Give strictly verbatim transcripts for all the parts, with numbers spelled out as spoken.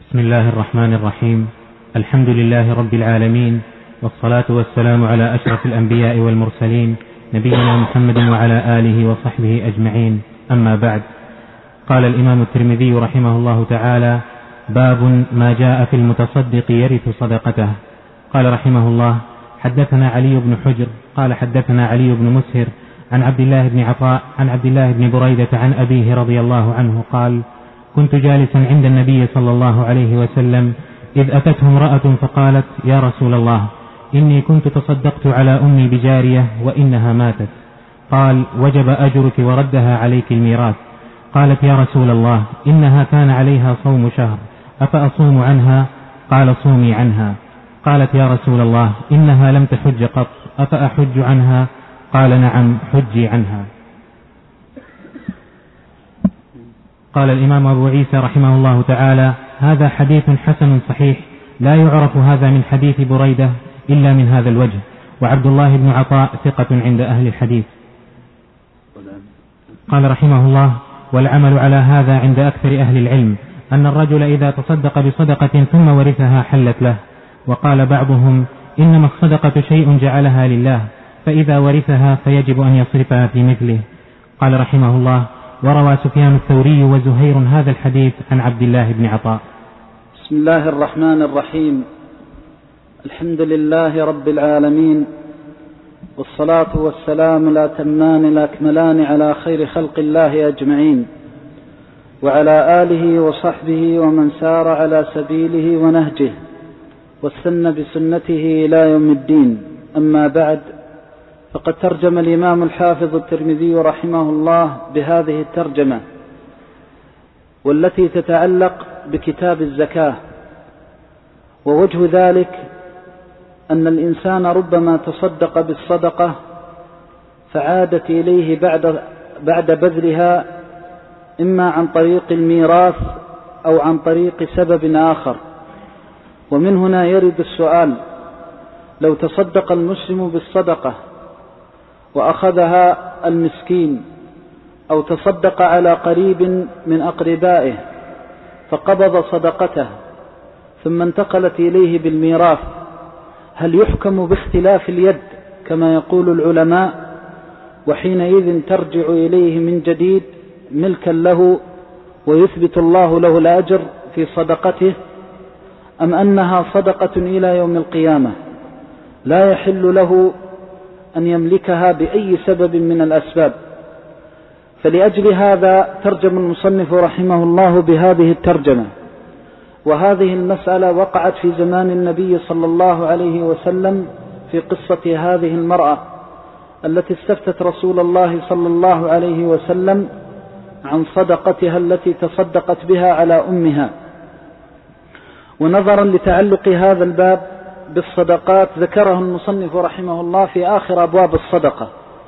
بسم الله الرحمن الرحيم. الحمد لله رب العالمين، والصلاة والسلام على أشرف الأنبياء والمرسلين، نبينا محمد وعلى آله وصحبه أجمعين، أما بعد. قال الإمام الترمذي رحمه الله تعالى: باب ما جاء في المتصدق يرث صدقته. قال رحمه الله: حدثنا علي بن حجر قال حدثنا علي بن مسهر عن عبد الله بن عطاء عن عبد الله بن بريدة عن أبيه رضي الله عنه قال: كنت جالسا عند النبي صلى الله عليه وسلم إذ أتته امرأة فقالت: يا رسول الله، إني كنت تصدقت على أمي بجارية وإنها ماتت. قال: وجب أجرك وردها عليك الميراث. قالت: يا رسول الله، إنها كان عليها صوم شهر، أفأصوم عنها؟ قال: صومي عنها. قالت: يا رسول الله، إنها لم تحج قط، أفأحج عنها؟ قال: نعم، حجي عنها. قال الإمام أبو عيسى رحمه الله تعالى: هذا حديث حسن صحيح، لا يعرف هذا من حديث بريدة إلا من هذا الوجه، وعبد الله بن عطاء ثقة عند أهل الحديث. قال رحمه الله: والعمل على هذا عند أكثر أهل العلم أن الرجل إذا تصدق بصدقة ثم ورثها حلت له. وقال بعضهم: إنما الصدقة شيء جعلها لله، فإذا ورثها فيجب أن يصرفها في مثله. قال رحمه الله: وروى سفيان الثوري وزهير هذا الحديث عن عبد الله بن عطاء. بسم الله الرحمن الرحيم. الحمد لله رب العالمين، والصلاة والسلام الأتمان الأكملان على خير خلق الله أجمعين، وعلى آله وصحبه ومن سار على سبيله ونهجه واستنى بسنته إلى يوم الدين. أما بعد، فقد ترجم الإمام الحافظ الترمذي رحمه الله بهذه الترجمة، والتي تتعلق بكتاب الزكاة. ووجه ذلك أن الإنسان ربما تصدق بالصدقة فعادت إليه بعد, بعد بذلها، إما عن طريق الميراث أو عن طريق سبب آخر. ومن هنا يرد السؤال: لو تصدق المسلم بالصدقة وأخذها المسكين، أو تصدق على قريب من أقربائه فقبض صدقته ثم انتقلت إليه بالميراث، هل يحكم باختلاف اليد كما يقول العلماء، وحينئذ ترجع إليه من جديد ملكا له ويثبت الله له الأجر في صدقته، أم أنها صدقة إلى يوم القيامة لا يحل له أن يملكها بأي سبب من الأسباب؟ فلأجل هذا ترجم المصنف رحمه الله بهذه الترجمة. وهذه المسألة وقعت في زمان النبي صلى الله عليه وسلم في قصة هذه المرأة التي استفتت رسول الله صلى الله عليه وسلم عن صدقتها التي تصدقت بها على أمها. ونظرا لتعلق هذا الباب بالصدقات ذكره المصنف رحمه الله في آخر أبواب الصدقة،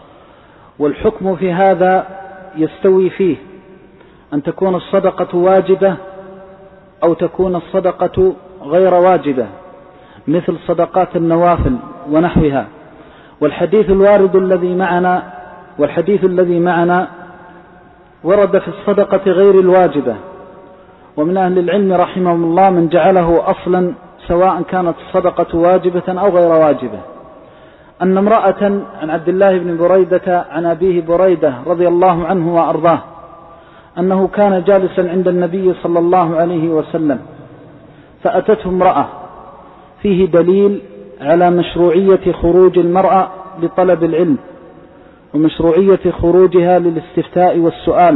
والحكم في هذا يستوي فيه أن تكون الصدقة واجبة أو تكون الصدقة غير واجبة، مثل صدقات النوافل ونحوها. والحديث الوارد الذي معنا والحديث الذي معنا ورد في الصدقة غير الواجبة، ومن أهل العلم رحمهم الله من جعله أصلا سواء كانت الصدقة واجبة أو غير واجبة. أن امرأة عن عبد الله بن بريدة عن أبيه بريدة رضي الله عنه وأرضاه أنه كان جالسا عند النبي صلى الله عليه وسلم، فأتته امرأة فيه دليل على مشروعية خروج المرأة لطلب العلم، ومشروعية خروجها للاستفتاء والسؤال،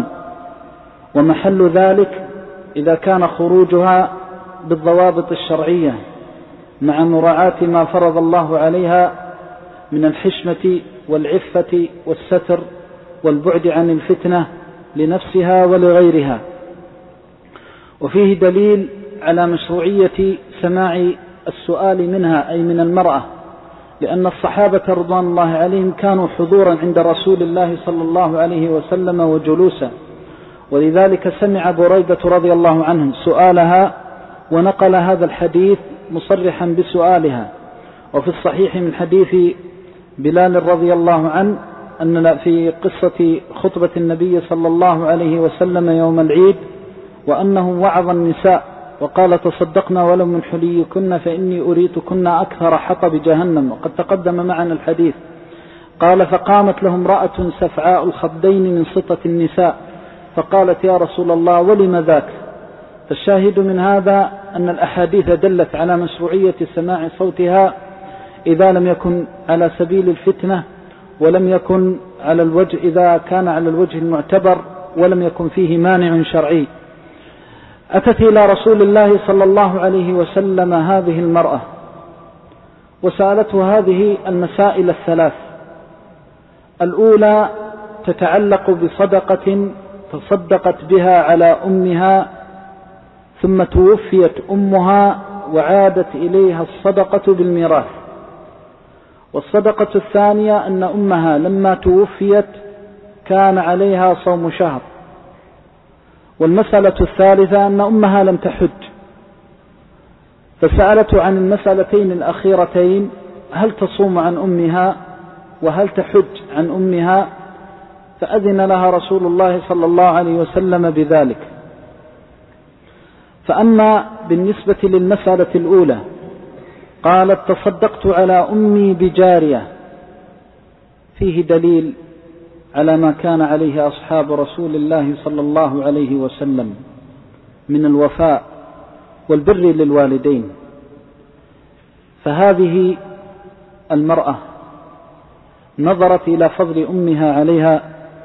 ومحل ذلك إذا كان خروجها بالضوابط الشرعية مع مراعاة ما فرض الله عليها من الحشمة والعفة والستر والبعد عن الفتنة لنفسها ولغيرها. وفيه دليل على مشروعية سماع السؤال منها أي من المرأة، لأن الصحابة رضوان الله عليهم كانوا حضورا عند رسول الله صلى الله عليه وسلم وجلوسا، ولذلك سمع بريدة رضي الله عنه سؤالها ونقل هذا الحديث مصرحا بسؤالها. وفي الصحيح من حديث بلال رضي الله عنه أن في قصة خطبة النبي صلى الله عليه وسلم يوم العيد وأنه وعظ النساء وقال تصدقنا ولو من حليكن فإني أريتكن أكثر حطب جهنم، وقد تقدم معنا الحديث. قال فقامت له امرأة سفعاء الخدين من سطة النساء فقالت يا رسول الله ولم ذاك؟ فالشاهد من هذا أن الأحاديث دلت على مشروعية سماع صوتها إذا لم يكن على سبيل الفتنة، ولم يكن على الوجه إذا كان على الوجه المعتبر ولم يكن فيه مانع شرعي. أتت إلى رسول الله صلى الله عليه وسلم هذه المرأة وسألته هذه المسائل الثلاث. الأولى تتعلق بصدقة تصدقت بها على أمها ثم توفيت أمها وعادت إليها الصدقة بالميراث. والصدقة الثانية أن أمها لما توفيت كان عليها صوم شهر. والمسألة الثالثة أن أمها لم تحج. فسألته عن المسألتين الأخيرتين، هل تصوم عن أمها وهل تحج عن أمها؟ فأذن لها رسول الله صلى الله عليه وسلم بذلك. فأما بالنسبة للمسألة الأولى قالت تصدقت على أمي بجارية، فيه دليل على ما كان عليه أصحاب رسول الله صلى الله عليه وسلم من الوفاء والبر للوالدين. فهذه المرأة نظرت إلى فضل أمها عليها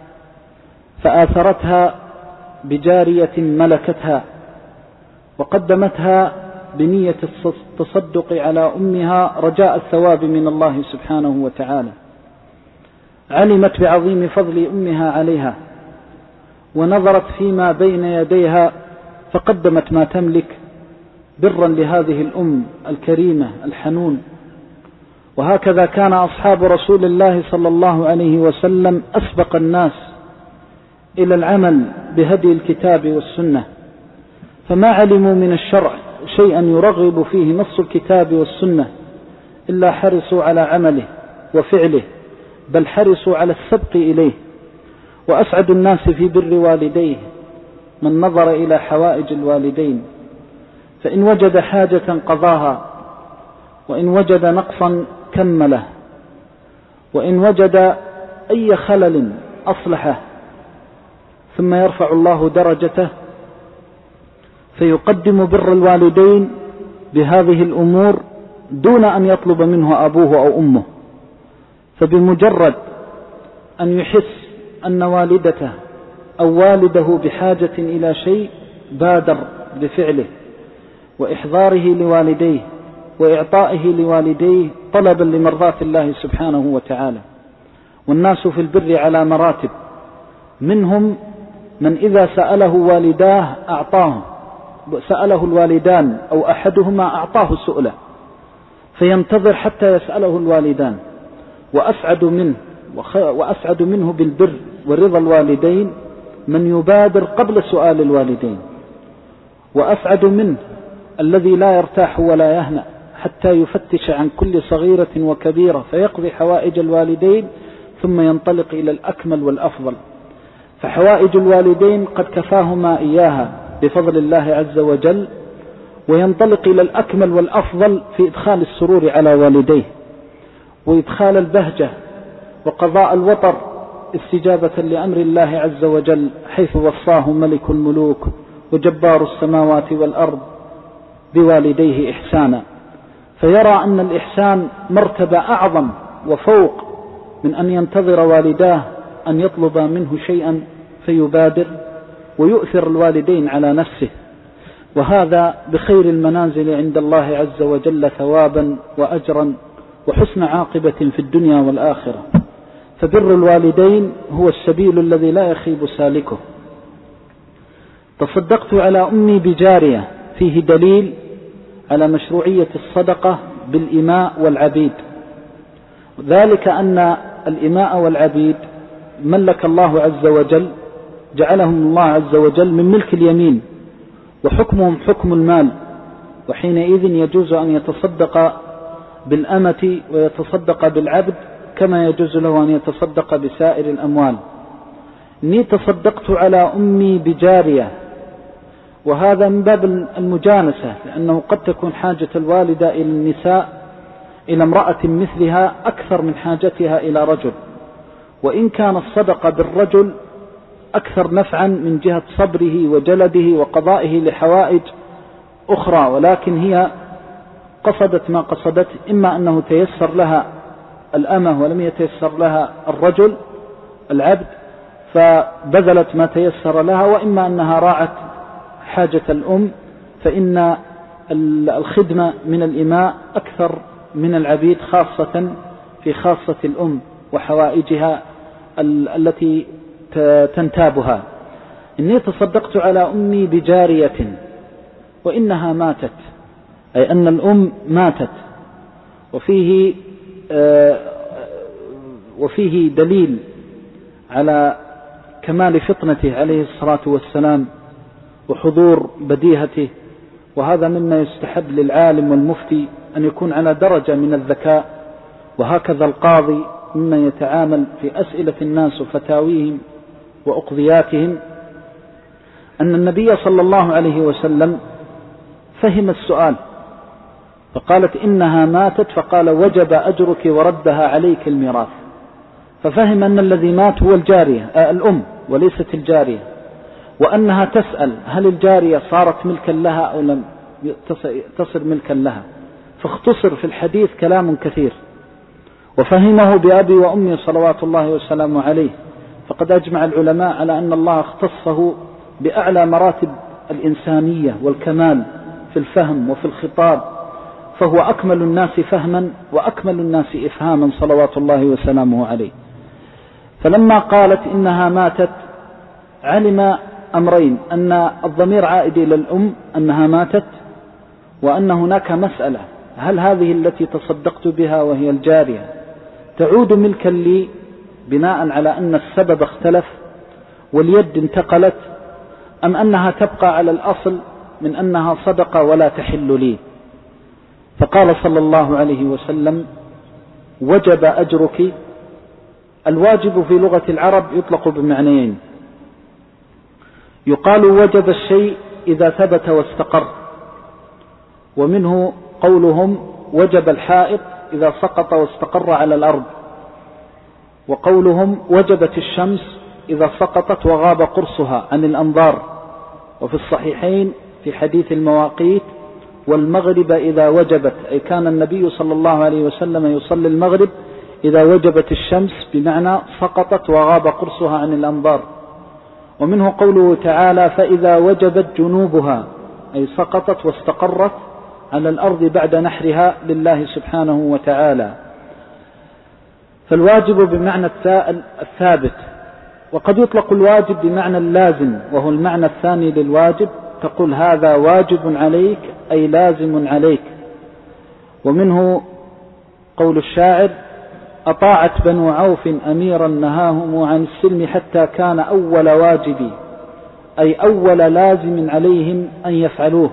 فآثرتها بجارية ملكتها وقدمتها بنية التصدق على أمها رجاء الثواب من الله سبحانه وتعالى. علمت بعظيم فضل أمها عليها ونظرت فيما بين يديها فقدمت ما تملك برا لهذه الأم الكريمة الحنون. وهكذا كان أصحاب رسول الله صلى الله عليه وسلم أسبق الناس إلى العمل بهدي الكتاب والسنة، فما علموا من الشرع شيئا يرغب فيه نص الكتاب والسنة إلا حرصوا على عمله وفعله، بل حرصوا على السبق إليه. وأسعد الناس في بر والديه من نظر إلى حوائج الوالدين، فإن وجد حاجة قضاها، وإن وجد نقصا كمله، وإن وجد أي خلل أصلحه، ثم يرفع الله درجته فيقدم بر الوالدين بهذه الأمور دون أن يطلب منه أبوه أو أمه. فبمجرد أن يحس أن والدته أو والده بحاجة إلى شيء بادر بفعله وإحضاره لوالديه وإعطائه لوالديه طلبا لمرضاة الله سبحانه وتعالى. والناس في البر على مراتب، منهم من إذا سأله والداه أعطاه، سأله الوالدان أو أحدهما أعطاه سؤله فينتظر حتى يسأله الوالدان. وأسعد منه وأسعد منه بالبر ورضا الوالدين من يبادر قبل سؤال الوالدين، وأسعد منه الذي لا يرتاح ولا يهنأ حتى يفتش عن كل صغيرة وكبيرة فيقضي حوائج الوالدين ثم ينطلق إلى الأكمل والأفضل. فحوائج الوالدين قد كفاهما إياها بفضل الله عز وجل، وينطلق إلى الأكمل والأفضل في إدخال السرور على والديه وإدخال البهجة وقضاء الوطر استجابة لأمر الله عز وجل، حيث وصاه ملك الملوك وجبار السماوات والأرض بوالديه إحسانا. فيرى أن الإحسان مرتبة أعظم وفوق من أن ينتظر والداه أن يطلب منه شيئا فيبادر ويؤثر الوالدين على نفسه، وهذا بخير المنازل عند الله عز وجل ثوابا وأجرا وحسن عاقبة في الدنيا والآخرة. فبر الوالدين هو السبيل الذي لا يخيب سالكه. تصدقت على أمي بجارية فيه دليل على مشروعية الصدقة بالإماء والعبيد، ذلك أن الإماء والعبيد ملك الله عز وجل، جعلهم الله عز وجل من ملك اليمين وحكمهم حكم المال، وحينئذ يجوز أن يتصدق بالأمة ويتصدق بالعبد كما يجوز له أن يتصدق بسائر الأموال. إني تصدقت على أمي بجارية، وهذا من باب المجانسة، لأنه قد تكون حاجة الوالدة إلى النساء إلى امرأة مثلها أكثر من حاجتها إلى رجل، وإن كان الصدقة بالرجل أكثر نفعا من جهة صبره وجلده وقضائه لحوائج أخرى، ولكن هي قصدت ما قصدت، إما أنه تيسر لها الأمة ولم يتيسر لها الرجل العبد فبذلت ما تيسر لها، وإما أنها راعت حاجة الأم، فإن الخدمة من الإماء أكثر من العبيد، خاصة في خاصة الأم وحوائجها التي تنتابها. إني تصدقت على أمي بجارية وإنها ماتت، أي أن الأم ماتت، وفيه وفيه دليل على كمال فطنته عليه الصلاة والسلام وحضور بديهته، وهذا مما يستحب للعالم والمفتي أن يكون على درجة من الذكاء، وهكذا القاضي مما يتعامل في أسئلة الناس وفتاويهم وأقضياتهم، أن النبي صلى الله عليه وسلم فهم السؤال فقالت إنها ماتت، فقال وجب أجرك وردها عليك الميراث، ففهم أن الذي مات هو الجارية آه الأم وليست الجارية، وأنها تسأل هل الجارية صارت ملكا لها أو لم تصر ملكا لها، فاختصر في الحديث كلام كثير، وفهمه بأبي وأمي صلوات الله وسلامه عليه. فقد أجمع العلماء على أن الله اختصه بأعلى مراتب الإنسانية والكمال في الفهم وفي الخطاب، فهو أكمل الناس فهما وأكمل الناس إفهاما صلوات الله وسلامه عليه. فلما قالت إنها ماتت علم أمرين: أن الضمير عائد إلى الأم أنها ماتت، وأن هناك مسألة هل هذه التي تصدقت بها وهي الجارية تعود ملكا لي بناء على أن السبب اختلف واليد انتقلت، أم أنها تبقى على الأصل من أنها صدقة ولا تحل لي؟ فقال صلى الله عليه وسلم وجب أجرك. الواجب في لغة العرب يطلق بمعنيين: يقال وجب الشيء إذا ثبت واستقر، ومنه قولهم وجب الحائط إذا سقط واستقر على الأرض، وقولهم وجبت الشمس إذا سقطت وغاب قرصها عن الأنظار، وفي الصحيحين في حديث المواقيت والمغرب إذا وجبت، أي كان النبي صلى الله عليه وسلم يصلي المغرب إذا وجبت الشمس، بمعنى سقطت وغاب قرصها عن الأنظار. ومنه قوله تعالى فإذا وجبت جنوبها، أي سقطت واستقرت على الأرض بعد نحرها لله سبحانه وتعالى. فالواجب بمعنى الثابت، وقد يطلق الواجب بمعنى اللازم، وهو المعنى الثاني للواجب، تقول هذا واجب عليك أي لازم عليك. ومنه قول الشاعر أطاعت بنو عوف أميرا نهاهم عن السلم حتى كان أول واجبي، أي أول لازم عليهم أن يفعلوه.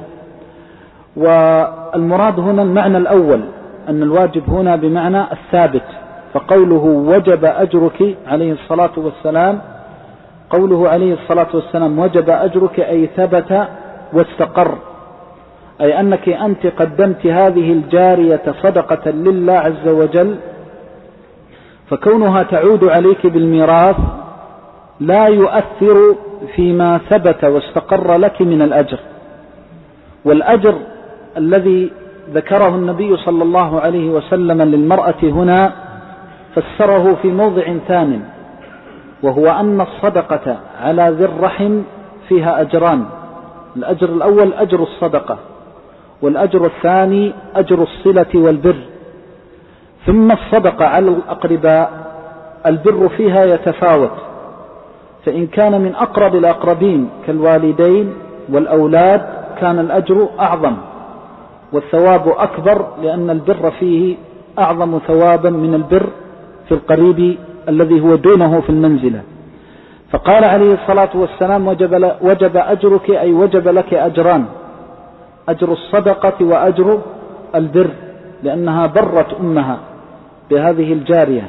والمراد هنا المعنى الأول، أن الواجب هنا بمعنى الثابت، فقوله وجب أجرك عليه الصلاة والسلام، قوله عليه الصلاة والسلام وجب أجرك أي ثبت واستقر، أي أنك أنت قدمت هذه الجارية صدقة لله عز وجل، فكونها تعود عليك بالميراث لا يؤثر فيما ثبت واستقر لك من الأجر. والأجر الذي ذكره النبي صلى الله عليه وسلم للمرأة هنا فسره في موضع ثانٍ، وهو أن الصدقة على ذي الرحم فيها أجران: الأجر الأول أجر الصدقة، والأجر الثاني أجر الصلة والبر. ثم الصدقة على الأقرباء البر فيها يتفاوت، فإن كان من أقرب الأقربين كالوالدين والأولاد كان الأجر أعظم والثواب أكبر، لأن البر فيه أعظم ثوابا من البر في القريب الذي هو دونه في المنزلة. فقال عليه الصلاة والسلام وجب, وجب أجرك أي وجب لك أجران: أجر الصدقة وأجر البر، لأنها برت أمها بهذه الجارية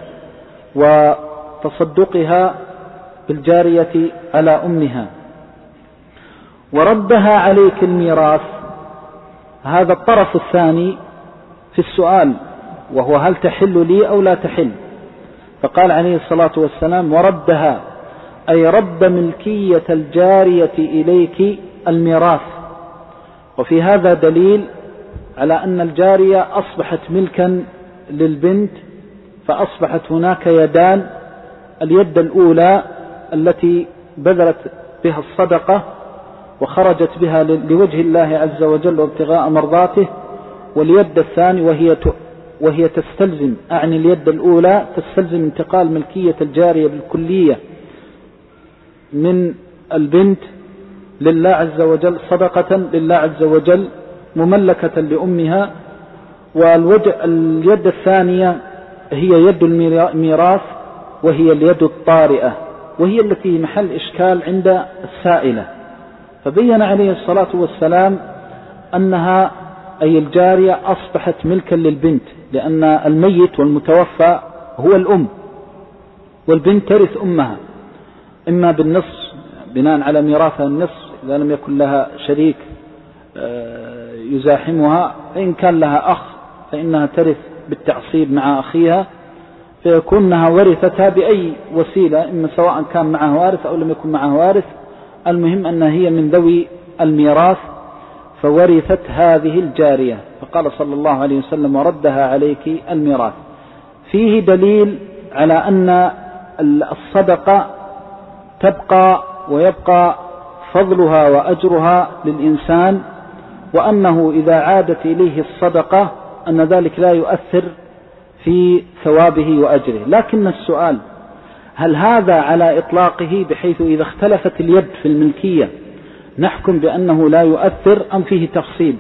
وتصدقها بالجارية على أمها. وردها عليك الميراث، هذا الطرف الثاني في السؤال، وهو هل تحل لي أو لا تحل. فقال عليه الصلاة والسلام وردها، أي رد ملكية الجارية إليك الميراث. وفي هذا دليل على أن الجارية أصبحت ملكا للبنت، فأصبحت هناك يدان: اليد الأولى التي بذلت بها الصدقة وخرجت بها لوجه الله عز وجل وابتغاء مرضاته، واليد الثانية وهي وهي تستلزم، أعني اليد الأولى تستلزم انتقال ملكية الجارية بالكلية من البنت لله عز وجل، صدقة لله عز وجل مملكة لأمها. واليد الثانية هي يد الميراث، وهي اليد الطارئة، وهي التي محل إشكال عند السائلة. فبين عليه الصلاة والسلام أنها أي الجارية أصبحت ملكا للبنت، لأن الميت والمتوفى هو الأم، والبنت ترث أمها إما بالنصف بناء على ميراثها النصف إذا لم يكن لها شريك يزاحمها، فإن كان لها أخ فإنها ترث بالتعصيب مع أخيها، فيكونها ورثتها بأي وسيلة، إما سواء كان معها وارث أو لم يكن معها وارث، المهم أنها هي من ذوي الميراث، فورثت هذه الجارية. فقال صلى الله عليه وسلم وردها عليك الميراث. فيه دليل على أن الصدقة تبقى ويبقى فضلها وأجرها للإنسان، وأنه إذا عادت إليه الصدقة أن ذلك لا يؤثر في ثوابه وأجره. لكن السؤال: هل هذا على إطلاقه بحيث إذا اختلفت اليد في الملكية نحكم بأنه لا يؤثر، أم فيه تفصيل؟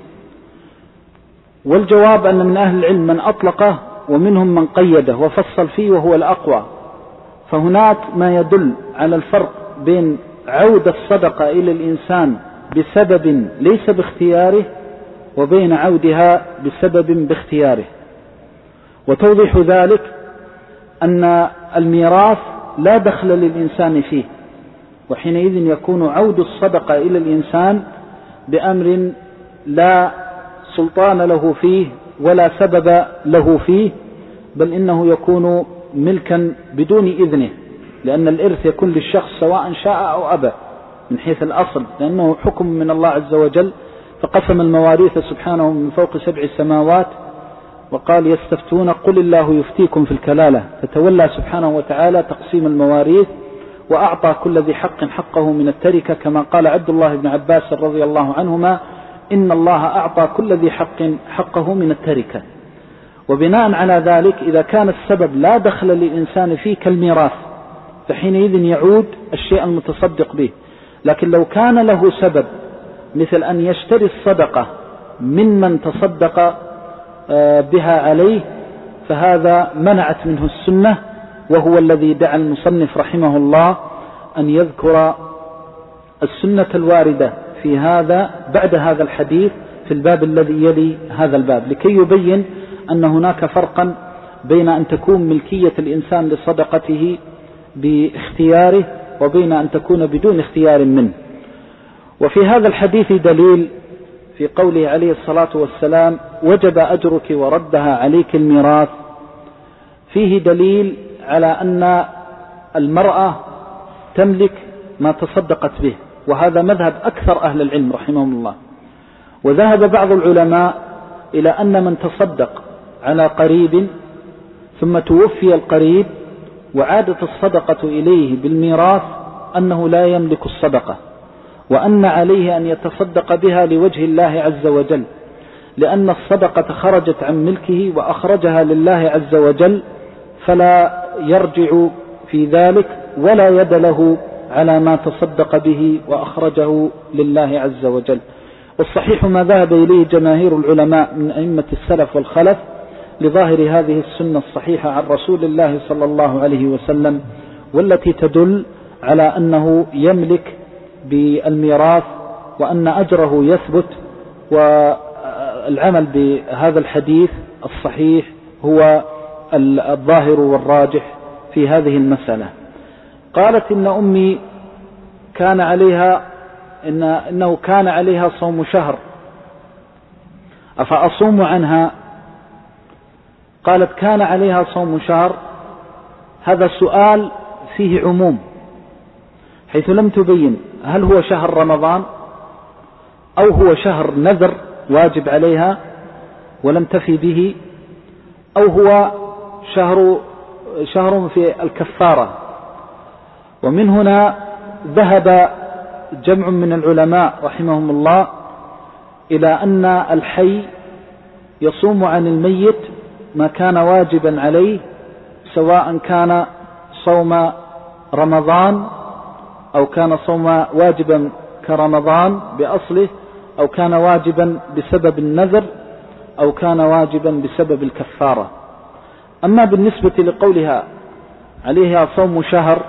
والجواب أن من أهل العلم من أطلقه ومنهم من قيده وفصل فيه وهو الأقوى. فهناك ما يدل على الفرق بين عودة الصدقة إلى الإنسان بسبب ليس باختياره وبين عودها بسبب باختياره. وتوضيح ذلك أن الميراث لا دخل للإنسان فيه، وحينئذ يكون عود الصدقة إلى الإنسان بأمر لا سلطان له فيه ولا سبب له فيه، بل إنه يكون ملكا بدون إذنه، لأن الإرث يكون للشخص سواء شاء أو أبى من حيث الأصل، لأنه حكم من الله عز وجل. فقسم المواريث سبحانه من فوق سبع سماوات، وقال يستفتون قل الله يفتيكم في الكلالة، فتولى سبحانه وتعالى تقسيم المواريث وأعطى كل ذي حق حقه من التركة، كما قال عبد الله بن عباس رضي الله عنهما: إن الله أعطى كل ذي حق حقه من التركة. وبناء على ذلك إذا كان السبب لا دخل للإنسان فيه كالميراث فحينئذ يعود الشيء المتصدق به. لكن لو كان له سبب مثل أن يشتري الصدقة ممن تصدق بها عليه، فهذا منعت منه السنة، وهو الذي دعا المصنف رحمه الله أن يذكر السنة الواردة في هذا بعد هذا الحديث في الباب الذي يلي هذا الباب، لكي يبين أن هناك فرقا بين أن تكون ملكية الإنسان لصدقته باختياره وبين أن تكون بدون اختيار منه. وفي هذا الحديث دليل في قوله عليه الصلاة والسلام: وجب أجرك وردها عليك الميراث. فيه دليل على أن المرأة تملك ما تصدقت به، وهذا مذهب أكثر أهل العلم رحمهم الله. وذهب بعض العلماء إلى أن من تصدق على قريب ثم توفي القريب وعادت الصدقة إليه بالميراث أنه لا يملك الصدقة، وأن عليه أن يتصدق بها لوجه الله عز وجل، لأن الصدقة خرجت عن ملكه وأخرجها لله عز وجل، فلا يرجع في ذلك ولا يد له على ما تصدق به وأخرجه لله عز وجل. والصحيح ما ذهب إليه جماهير العلماء من أئمة السلف والخلف لظاهر هذه السنة الصحيحة عن رسول الله صلى الله عليه وسلم، والتي تدل على أنه يملك بالميراث وأن أجره يثبت. والعمل بهذا الحديث الصحيح هو الظاهر والراجح في هذه المسألة. قالت إن أمي كان عليها إن إنه كان عليها صوم شهر أفأصوم عنها؟ قالت كان عليها صوم شهر. هذا سؤال فيه عموم، حيث لم تبين هل هو شهر رمضان أو هو شهر نذر واجب عليها ولم تفي به، أو هو شهر شهر في الكفارة. ومن هنا ذهب جمع من العلماء رحمهم الله إلى أن الحي يصوم عن الميت ما كان واجبا عليه، سواء كان صوم رمضان أو كان صوم واجبا كرمضان بأصله، أو كان واجبا بسبب النذر، أو كان واجبا بسبب الكفارة. أما بالنسبة لقولها عليها صوم شهر،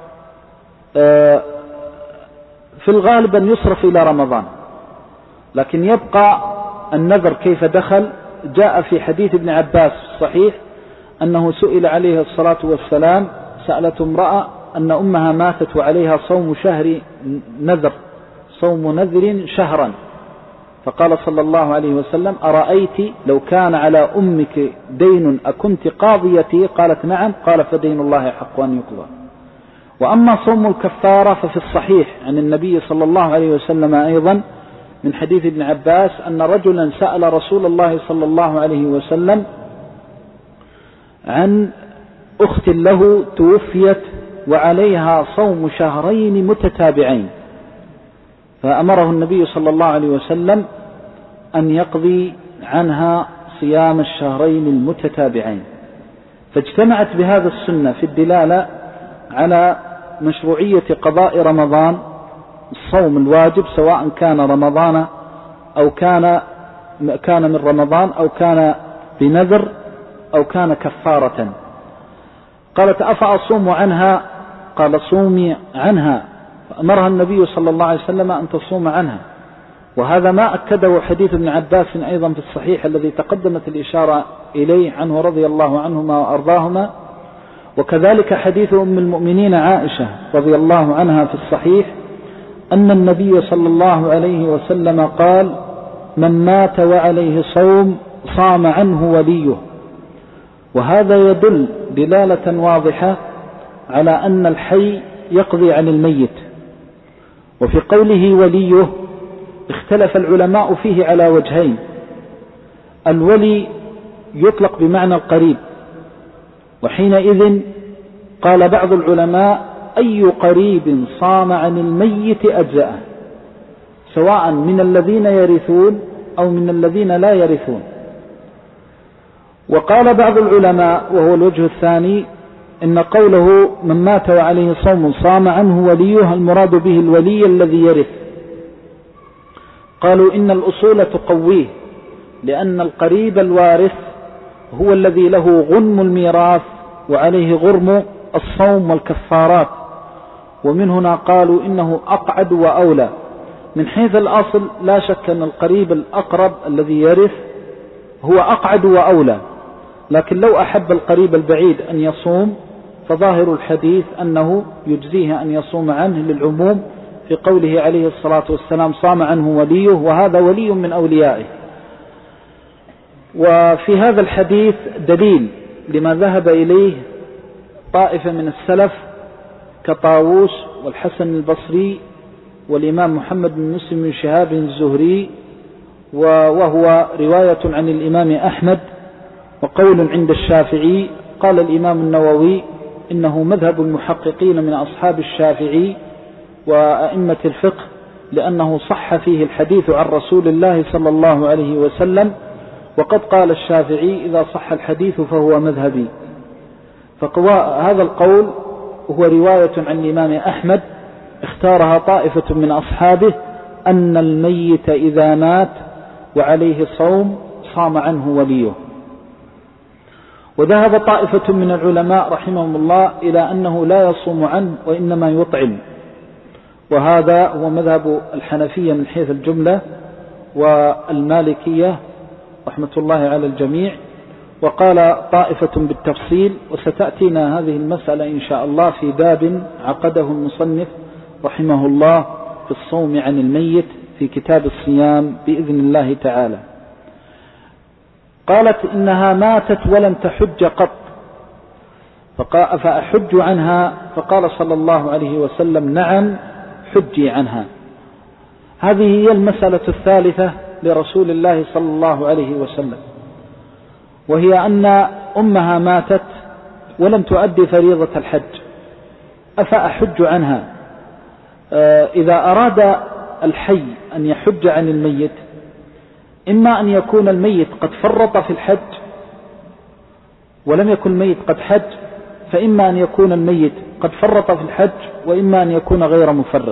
في الغالب أن يصرف إلى رمضان، لكن يبقى النذر كيف دخل. جاء في حديث ابن عباس الصحيح أنه سئل عليه الصلاة والسلام، سألت امرأة أن أمها ماتت وعليها صوم شهر نذر، صوم نذر شهرا، فقال صلى الله عليه وسلم: أرأيت لو كان على أمك دين أكنت قاضيتي؟ قالت: نعم. قال: فدين الله حق أن يقضى. وأما صوم الكفارة ففي الصحيح عن النبي صلى الله عليه وسلم أيضا من حديث ابن عباس أن رجلا سأل رسول الله صلى الله عليه وسلم عن أخت له توفيت وعليها صوم شهرين متتابعين، فأمره النبي صلى الله عليه وسلم أن يقضي عنها صيام الشهرين المتتابعين. فاجتمعت بهذا السنة في الدلالة على مشروعية قضاء رمضان، الصوم الواجب، سواء كان رمضان أو كان كان من رمضان أو كان بنذر أو كان كفارة. قالت: أفأصوم عنها؟ قال: صومي عنها. فأمرها النبي صلى الله عليه وسلم أن تصوم عنها. وهذا ما أكده حديث ابن عباس أيضا في الصحيح الذي تقدمت الإشارة إليه عنه رضي الله عنهما وأرضاهما، وكذلك حديث أم المؤمنين عائشة رضي الله عنها في الصحيح أن النبي صلى الله عليه وسلم قال: من مات وعليه صوم صام عنه وليه. وهذا يدل دلالة واضحة على أن الحي يقضي عن الميت. وفي قوله وليه اختلف العلماء فيه على وجهين: الولي يطلق بمعنى القريب، وحينئذ قال بعض العلماء: أي قريب صام عن الميت أجزأه، سواء من الذين يرثون أو من الذين لا يرثون. وقال بعض العلماء وهو الوجه الثاني إن قوله من مات وعليه صوم صام عنه وليه المراد به الولي الذي يرث. قالوا إن الأصول تقويه، لأن القريب الوارث هو الذي له غنم الميراث وعليه غرم الصوم والكفارات، ومن هنا قالوا إنه أقعد وأولى. من حيث الأصل لا شك أن القريب الأقرب الذي يرث هو أقعد وأولى، لكن لو أحب القريب البعيد أن يصوم فظاهر الحديث أنه يجزيه أن يصوم عنه للعموم في قوله عليه الصلاة والسلام: صام عنه وليه، وهذا ولي من أوليائه. وفي هذا الحديث دليل لما ذهب إليه طائفة من السلف كطاووس والحسن البصري والإمام محمد بن مسلم بن شهاب الزهري، وهو رواية عن الإمام أحمد وقول عند الشافعي. قال الإمام النووي إنه مذهب المحققين من أصحاب الشافعي وأئمة الفقه، لأنه صح فيه الحديث عن رسول الله صلى الله عليه وسلم، وقد قال الشافعي: إذا صح الحديث فهو مذهبي. فهذا القول هو رواية عن الإمام أحمد اختارها طائفة من أصحابه، أن الميت إذا مات وعليه صوم صام عنه وليه. وذهب طائفة من العلماء رحمهم الله إلى أنه لا يصوم عنه وإنما يطعم، وهذا هو مذهب الحنفية من حيث الجملة والمالكية رحمة الله على الجميع. وقال طائفة بالتفصيل، وستأتينا هذه المسألة إن شاء الله في باب عقده المصنف رحمه الله في الصوم عن الميت في كتاب الصيام بإذن الله تعالى. قالت إنها ماتت ولم تحج قط فأحج عنها؟ فقال صلى الله عليه وسلم نعم حجي عنها. هذه هي المسألة الثالثة لرسول الله صلى الله عليه وسلم، وهي أن أمها ماتت ولم تؤدي فريضة الحج، أفأحج عنها؟ إذا أراد الحي أن يحج عن الميت إما أن يكون الميت قد فرط في الحج ولم يكن الميت قد حج، فإما أن يكون الميت قد فرط في الحج وإما أن يكون غير مفرط.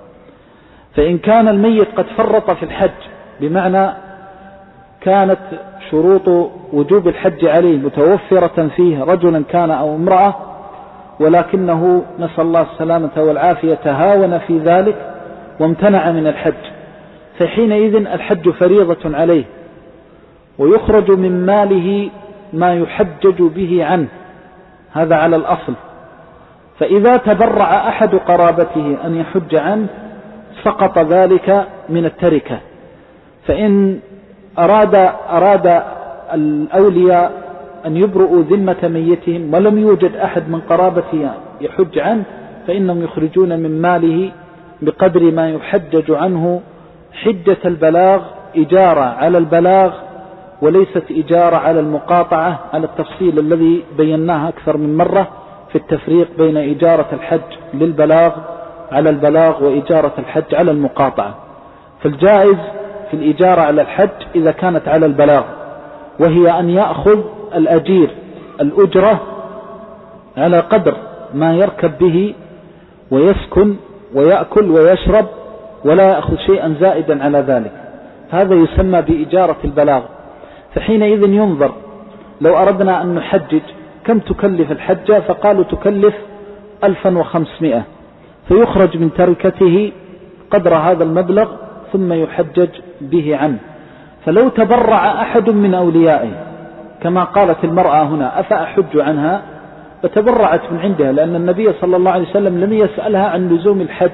فإن كان الميت قد فرط في الحج بمعنى كانت شروط وجوب الحج عليه متوفرة فيه رجلا كان أو امرأة، ولكنه نسأل الله السلامة والعافية تهاون في ذلك وامتنع من الحج، فحينئذ الحج فريضة عليه ويخرج من ماله ما يحجج به عنه، هذا على الأصل. فإذا تبرع أحد قرابته أن يحج عنه سقط ذلك من التركة. فإن أراد, أراد الأولياء أن يبرؤوا ذمة ميتهم ولم يوجد أحد من قرابته يحج عنه فإنهم يخرجون من ماله بقدر ما يحجج عنه حجة البلاغ، إجارة على البلاغ وليست إجارة على المقاطعة، على التفصيل الذي بيناه أكثر من مرة في التفريق بين إجارة الحج للبلاغ على البلاغ وإجارة الحج على المقاطعة. فالجائز في الإجارة على الحج إذا كانت على البلاغ، وهي أن يأخذ الأجير الأجرة على قدر ما يركب به ويسكن ويأكل ويشرب ولا يأخذ شيئا زائدا على ذلك، هذا يسمى بإجارة البلاغ. فحينئذ ينظر لو أردنا أن نحجج كم تكلف الحجة، فقالوا تكلف ألفا وخمسمائة، فيخرج من تركته قدر هذا المبلغ ثم يحجج به عنه. فلو تبرع أحد من أوليائه كما قالت المرأة هنا أفأحج عنها، فتبرعت من عندها لأن النبي صلى الله عليه وسلم لم يسألها عن لزوم الحج،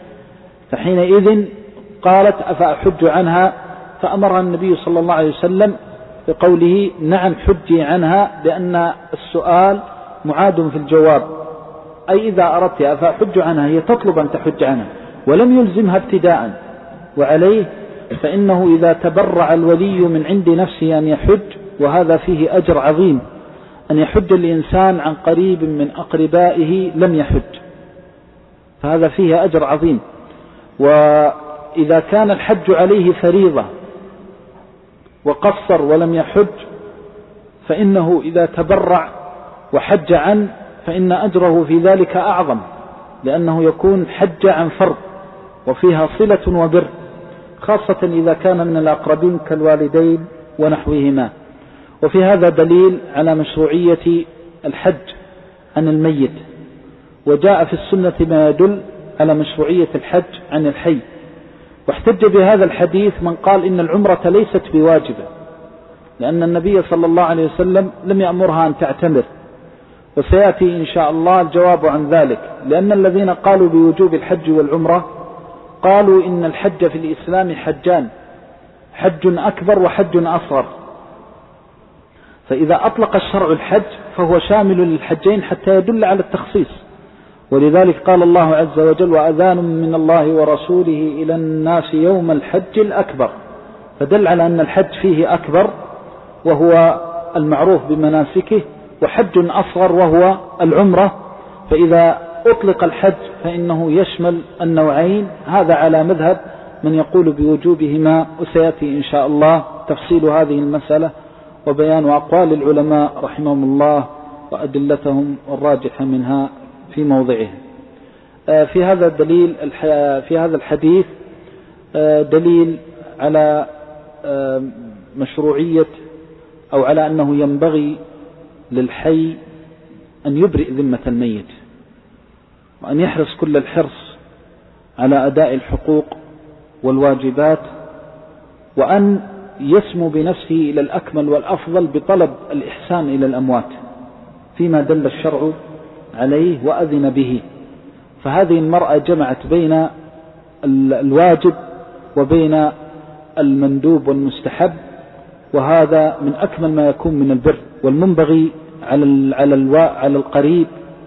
فحينئذ قالت أفأحج عنها، فأمرها النبي صلى الله عليه وسلم بقوله نعم حجي عنها، لأن السؤال معاد في الجواب، أي إذا أردت أفأحج عنها هي تطلب أن تحج عنها ولم يلزمها ابتداء. وعليه فإنه إذا تبرع الولي من عند نفسه أن يحج، وهذا فيه أجر عظيم، أن يحج الإنسان عن قريب من أقربائه لم يحج، فهذا فيه أجر عظيم. وإذا كان الحج عليه فريضة وقصر ولم يحج فإنه إذا تبرع وحج عنه فإن أجره في ذلك أعظم، لأنه يكون حج عن فرض وفيها صلة وبر، خاصة إذا كان من الأقربين كالوالدين ونحوهما. وفي هذا دليل على مشروعية الحج عن الميت، وجاء في السنة ما يدل على مشروعية الحج عن الحي. واحتج بهذا الحديث من قال إن العمرة ليست بواجبة، لأن النبي صلى الله عليه وسلم لم يأمرها أن تعتمر، وسيأتي إن شاء الله الجواب عن ذلك. لأن الذين قالوا بوجوب الحج والعمرة قالوا إن الحج في الإسلام حجان، حج أكبر وحج أصغر، فإذا أطلق الشرع الحج فهو شامل للحجين حتى يدل على التخصيص. ولذلك قال الله عز وجل وأذان من الله ورسوله إلى الناس يوم الحج الأكبر، فدل على أن الحج فيه أكبر وهو المعروف بمناسكه، وحج أصغر وهو العمرة. فإذا أطلق الحج فإنه يشمل النوعين، هذا على مذهب من يقول بوجوبهما، وسيأتي إن شاء الله تفصيل هذه المسألة وبيان أقوال العلماء رحمهم الله وأدلتهم والراجح منها في موضعه. في هذا الدليل في هذا الحديث دليل على مشروعية أو على أنه ينبغي للحي أن يبرئ ذمة الميت، وأن يحرص كل الحرص على أداء الحقوق والواجبات، وأن يسمو بنفسه إلى الأكمل والأفضل بطلب الإحسان إلى الأموات فيما دل الشرع عليه وأذن به. فهذه المرأة جمعت بين الواجب وبين المندوب والمستحب، وهذا من أكمل ما يكون من البر. والمنبغي على على القريب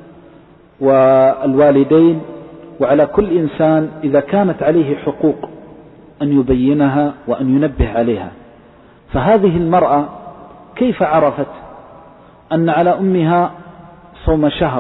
والوالدين وعلى كل إنسان إذا كانت عليه حقوق أن يبينها وأن ينبه عليها. فهذه المرأة كيف عرفت أن على أمها صوم شهر؟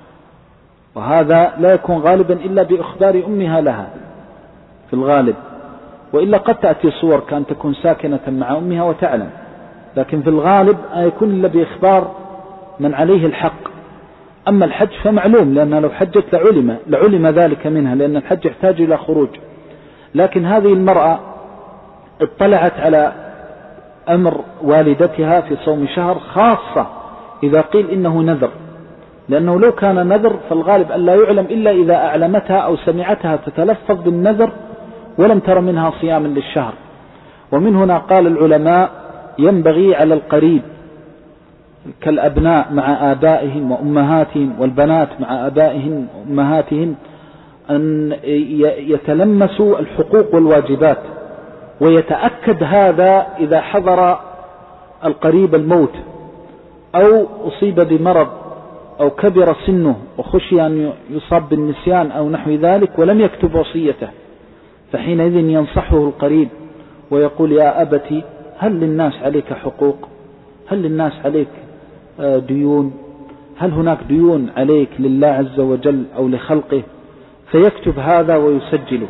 وهذا لا يكون غالبا إلا بإخبار أمها لها في الغالب، وإلا قد تأتي صور كان تكون ساكنة مع أمها وتعلم، لكن في الغالب يكون إلا بإخبار من عليه الحق. أما الحج فمعلوم، لأنها لو حجت لعلم, لعلم ذلك منها، لأن الحج يحتاج إلى خروج. لكن هذه المرأة اطلعت على أمر والدتها في صوم شهر، خاصة إذا قيل إنه نذر، لأنه لو كان نذر فالغالب أن لا يعلم إلا إذا أعلمتها أو سمعتها تتلفظ بالنذر ولم تر منها صياما للشهر. ومن هنا قال العلماء ينبغي على القريب كالأبناء مع آبائهم وأمهاتهم، والبنات مع آبائهم وأمهاتهم، أن يتلمسوا الحقوق والواجبات، ويتأكد هذا إذا حضر القريب الموت أو أصيب بمرض أو كبر سنه وخشي أن يصاب بالنسيان أو نحو ذلك ولم يكتب وصيته، فحينئذ ينصحه القريب ويقول يا أبتي هل للناس عليك حقوق؟ هل للناس عليك ديون؟ هل هناك ديون عليك لله عز وجل أو لخلقه؟ فيكتب هذا ويسجله،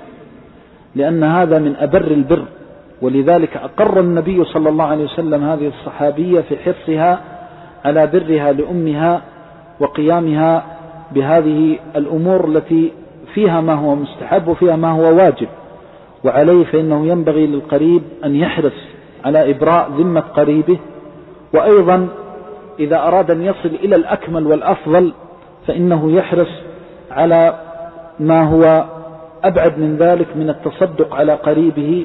لأن هذا من أبر البر. ولذلك أقر النبي صلى الله عليه وسلم هذه الصحابية في حرصها على برها لأمها وقيامها بهذه الأمور التي فيها ما هو مستحب وفيها ما هو واجب. وعليه فإنه ينبغي للقريب أن يحرص على إبراء ذمة قريبه، وأيضا إذا أراد أن يصل إلى الأكمل والأفضل فإنه يحرص على ما هو أبعد من ذلك من التصدق على قريبه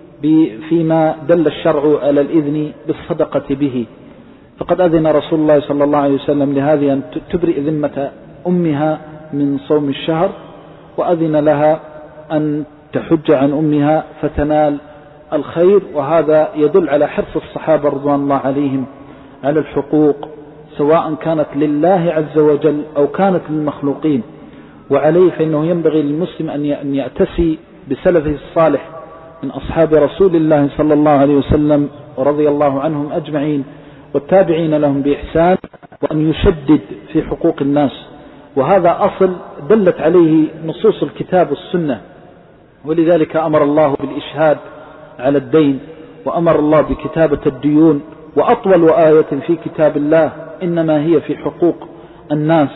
فيما دل الشرع على الإذن بالصدقة به. فقد أذن رسول الله صلى الله عليه وسلم لهذه أن تبرئ ذمة أمها من صوم الشهر، وأذن لها أن تحج عن أمها فتنال الخير. وهذا يدل على حرص الصحابة رضوان الله عليهم على الحقوق، سواء كانت لله عز وجل أو كانت للمخلوقين. وعليه فإنه ينبغي للمسلم أن يأتسي بسلفه الصالح من أصحاب رسول الله صلى الله عليه وسلم ورضي الله عنهم أجمعين والتابعين لهم بإحسان، وأن يشدد في حقوق الناس. وهذا أصل دلت عليه نصوص الكتاب والسنة، ولذلك أمر الله بالإشهاد على الدين، وأمر الله بكتابة الديون، وأطول آية في كتاب الله إنما هي في حقوق الناس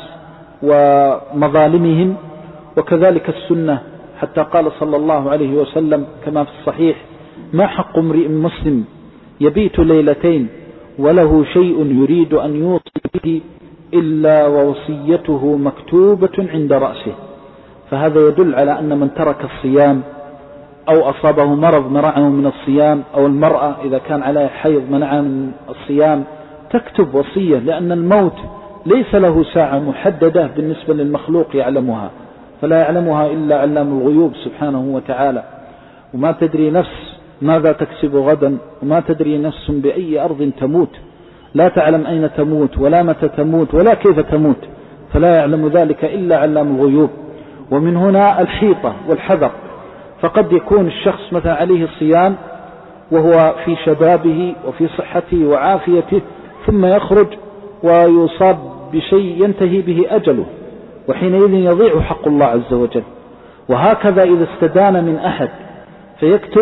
ومظالمهم. وكذلك السنة، حتى قال صلى الله عليه وسلم كما في الصحيح ما حق امرئ مسلم يبيت ليلتين وله شيء يريد أن يوصي به إلا ووصيته مكتوبة عند رأسه. فهذا يدل على أن من ترك الصيام أو أصابه مرض منعه من الصيام، أو المرأة إذا كان عليها حيض منعها من الصيام، تكتب وصية، لأن الموت ليس له ساعة محددة بالنسبة للمخلوق يعلمها، فلا يعلمها إلا علام الغيوب سبحانه وتعالى. وما تدري نفس ماذا تكسب غدا، وما تدري نفس بأي أرض تموت، لا تعلم أين تموت ولا متى تموت ولا كيف تموت، فلا يعلم ذلك إلا علام الغيوب. ومن هنا الحيطة والحذر، فقد يكون الشخص مثلا عليه الصيام وهو في شبابه وفي صحته وعافيته، ثم يخرج ويصاب بشيء ينتهي به أجله، وحينئذ يضيع حق الله عز وجل. وهكذا إذا استدان من أحد فيكتب،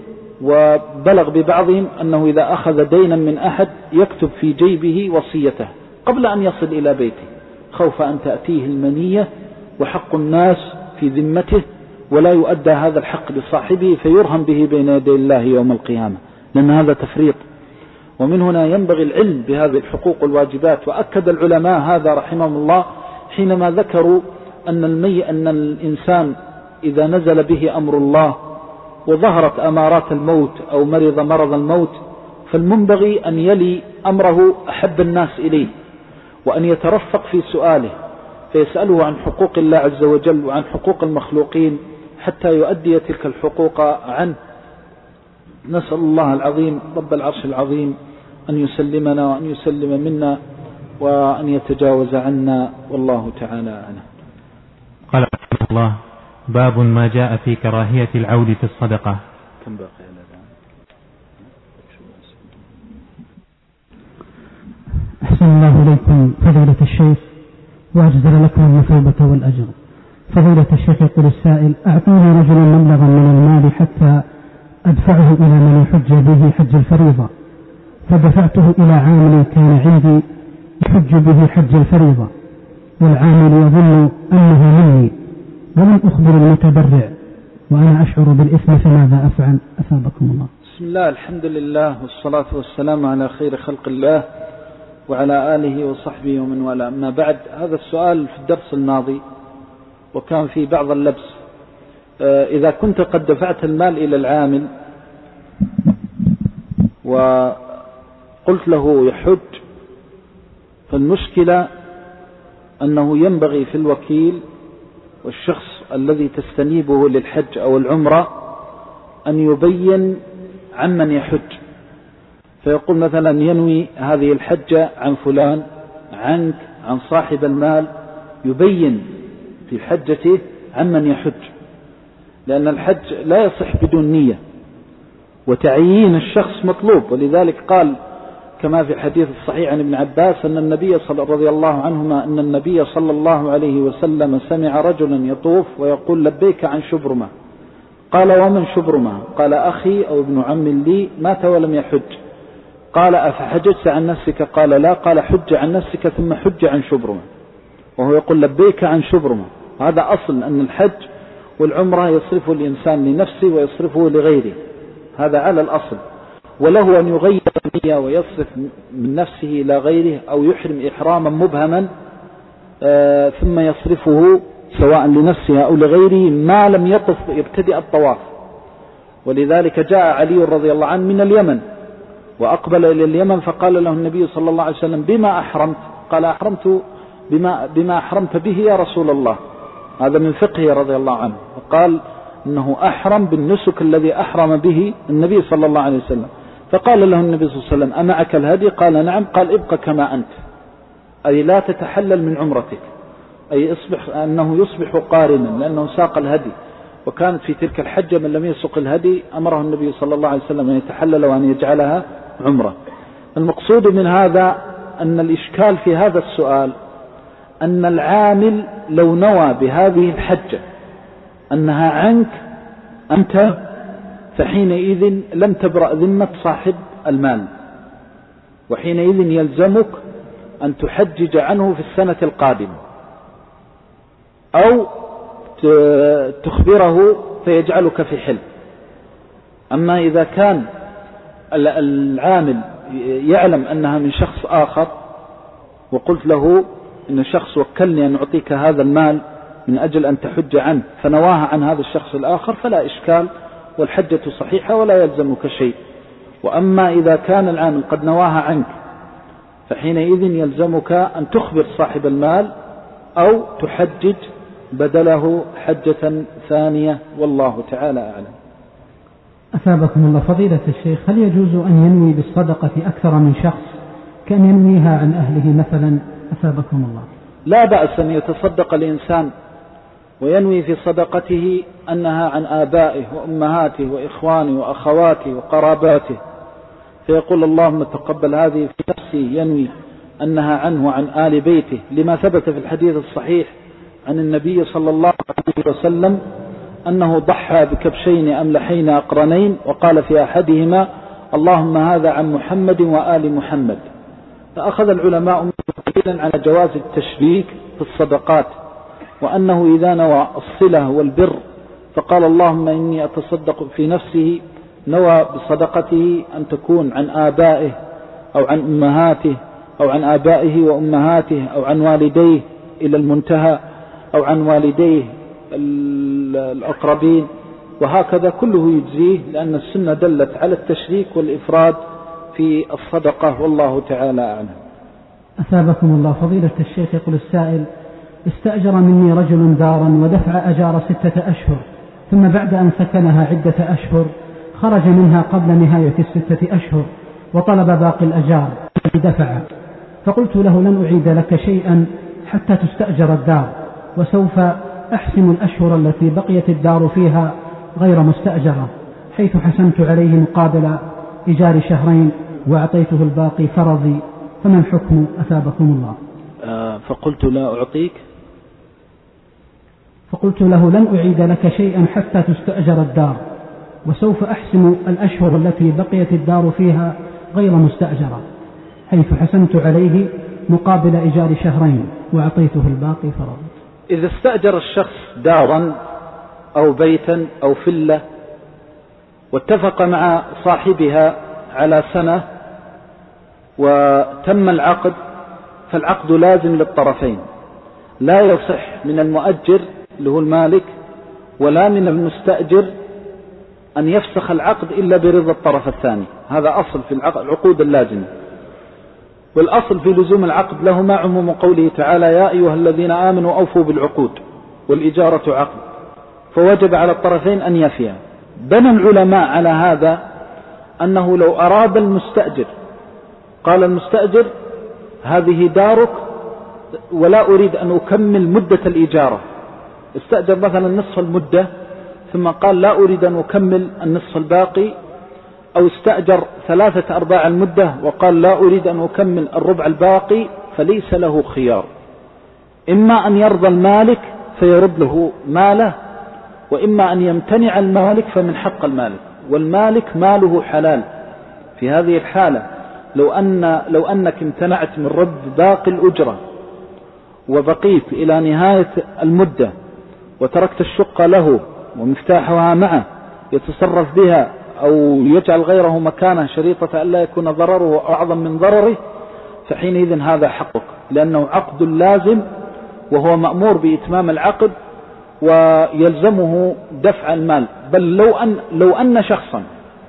وبلغ ببعضهم أنه إذا أخذ دينا من أحد يكتب في جيبه وصيته قبل أن يصل إلى بيته، خوف أن تأتيه المنية وحق الناس في ذمته ولا يؤدى هذا الحق لصاحبه فيرهم به بين يدي الله يوم القيامة، لأن هذا تفريط. ومن هنا ينبغي العلم بهذه الحقوق والواجبات. وأكد العلماء هذا رحمهم الله حينما ذكروا أن المي أن الإنسان إذا نزل به أمر الله وظهرت أمارات الموت أو مرض مرض الموت، فالمنبغي أن يلي أمره أحب الناس إليه، وأن يترفق في سؤاله، فيسأله عن حقوق الله عز وجل وعن حقوق المخلوقين حتى يؤدي تلك الحقوق عنه. نسأل الله العظيم رب العرش العظيم أن يسلمنا وأن يسلم منا وأن يتجاوز عنا، والله تعالى أعلم. قال رحمه الله: باب ما جاء في كراهية العود في الصدقة. كم باقي؟ أحسن الله إليكم فضيلة الشيخ وأجزل لكم المثوبة والأجر. فضيلة الشيخ يقول السائل: أعطوني رجل مبلغا من المال حتى أدفعه إلى من يحج به حج الفريضة، فدفعته إلى عامل كان عندي يحج به حج الفريضة، والعامل يظن أنه مني ولم أخبر المتبرع وأنا أشعر بالإثم، فماذا أفعل؟ أثابكم الله. بسم الله، الحمد لله، والصلاة والسلام على خير خلق الله وعلى آله وصحبه ومن والاه. أما بعد، هذا السؤال في الدرس الماضي وكان في بعض اللبس. إذا كنت قد دفعت المال إلى العامل وقلت له يحج، فالمشكلة أنه ينبغي في الوكيل والشخص الذي تستنيبه للحج أو العمرة أن يبين عمن يحج، فيقول مثلا: ينوي هذه الحجة عن فلان، عنك، عن صاحب المال، يبين في حجته عمن يحج، لأن الحج لا يصح بدون نية، وتعيين الشخص مطلوب. ولذلك قال كما في الحديث الصحيح عن ابن عباس أن النبي صلى رضي الله عنهما أن النبي صلى الله عليه وسلم سمع رجلا يطوف ويقول: لبيك عن شبرمة. قال: ومن شبرمة؟ قال: أخي أو ابن عم لي مات ولم يحج. قال: أفحججت عن نفسك؟ قال: لا. قال: حج عن نفسك ثم حج عن شبرمة. وهو يقول: لبيك عن شبرمة. هذا أصل أن الحج والعمرة يصرفه الإنسان لنفسه ويصرفه لغيره، هذا على الأصل. وله أن يغير النية ويصرف من نفسه إلى غيره، أو يحرم إحراما مبهما آه ثم يصرفه سواء لنفسه أو لغيره ما لم يطف يبتدئ الطواف. ولذلك جاء علي رضي الله عنه من اليمن وأقبل إلى اليمن، فقال له النبي صلى الله عليه وسلم: بما أحرمت؟ قال: أحرمت بما, بما أحرمت به يا رسول الله. هذا من فقهه رضي الله عنه، فقال إنه أحرم بالنسك الذي أحرم به النبي صلى الله عليه وسلم. فقال له النبي صلى الله عليه وسلم: أمعك الهدي؟ قال: نعم. قال: ابقى كما أنت، أي لا تتحلل من عمرتك، أي يصبح أنه يصبح قارنا لأنه ساق الهدي. وكانت في تلك الحجة من لم يسق الهدي أمره النبي صلى الله عليه وسلم أن يتحلل وأن يجعلها عمرة. المقصود من هذا أن الإشكال في هذا السؤال أن العامل لو نوى بهذه الحجة أنها عنك أنت، فحينئذ لم تبرأ ذمة صاحب المال، وحينئذ يلزمك أن تحجج عنه في السنة القادمة، أو تخبره فيجعلك في حل. أما إذا كان العامل يعلم أنها من شخص آخر وقلت له إن شخص وكلني أن أعطيك هذا المال من أجل أن تحج عنه، فنواها عن هذا الشخص الآخر، فلا إشكال والحجة صحيحة ولا يلزمك شيء. وأما إذا كان العامل قد نواها عنك، فحينئذ يلزمك أن تخبر صاحب المال أو تحجج بدله حجة ثانية، والله تعالى أعلم. أثابكم الله. فضيلة الشيخ، هل يجوز أن ينوي بالصدقة أكثر من شخص كأن ينويها عن أهله مثلا؟ أثابكم الله. لا بأس أن يتصدق الإنسان وينوي في صدقته أنها عن آبائه وأمهاته وإخوانه وأخواته وقراباته، فيقول: اللهم تقبل هذه في نفسي، ينوي أنها عنه وعن آل بيته، لما ثبت في الحديث الصحيح عن النبي صلى الله عليه وسلم أنه ضحى بكبشين أملحين أقرنين، وقال في أحدهما: اللهم هذا عن محمد وآل محمد. فأخذ العلماء دليلا على جواز التشريك في الصدقات، وأنه إذا نوى الصلة والبر فقال: اللهم إني أتصدق في نفسه، نوى بصدقته أن تكون عن آبائه أو عن أمهاته أو عن آبائه وأمهاته أو عن والديه إلى المنتهى أو عن والديه الأقربين، وهكذا كله يجزيه، لأن السنة دلت على التشريك والإفراد في الصدقة، والله تعالى أعلم. أثابكم الله. فضيلة الشيخ، يقول السائل: استأجر مني رجل دارا ودفع أجار ستة أشهر، ثم بعد أن سكنها عدة أشهر خرج منها قبل نهاية الستة أشهر وطلب باقي الأجار دفعه، فقلت له لن أعيد لك شيئا حتى تستأجر الدار، وسوف أحسن الأشهر التي بقيت الدار فيها غير مستأجرة، حيث حسنت عليه مقابل إيجار شهرين وأعطيته الباقي فرضي، فما الحكم أثابكم الله؟ آه فقلت لا أعطيك فقلت له لن أعيد لك شيئا حتى تستأجر الدار، وسوف أحسن الأشهر التي بقيت الدار فيها غير مستأجرة، حيث حسنت عليه مقابل إيجار شهرين وأعطيته الباقي فرضي. إذا استأجر الشخص دارا أو بيتا أو فلة واتفق مع صاحبها على سنة وتم العقد، فالعقد لازم للطرفين، لا يصح من المؤجر اللي هو المالك ولا من المستأجر أن يفسخ العقد إلا برضا الطرف الثاني. هذا أصل في العقود اللازمة، والأصل في لزوم العقد له ما عموم قوله تعالى يا أيها الذين آمنوا أوفوا بالعقود والإجارة عقد، فوجب على الطرفين أن يفيا. بنى العلماء على هذا أنه لو أراد المستأجر، قال المستأجر هذه دارك ولا أريد أن أكمل مدة الإجارة، استأجر مثلا نصف المدة ثم قال لا أريد أن أكمل النصف الباقي، أو استأجر ثلاثة أرباع المدة وقال لا أريد أن أكمل الربع الباقي، فليس له خيار، إما أن يرضى المالك فيرد له ماله، وإما أن يمتنع المالك فمن حق المالك، والمالك ماله حلال. في هذه الحالة لو أن لو أنك امتنعت من رد باقي الأجرة وبقيت إلى نهاية المدة وتركت الشقة له ومفتاحها معه يتصرف بها أو يجعل غيره مكانه شريطة ألا يكون ضرره أعظم من ضرره، فحينئذ هذا حقك، لأنه عقد لازم وهو مأمور بإتمام العقد ويلزمه دفع المال. بل لو أن, لو أن شخصا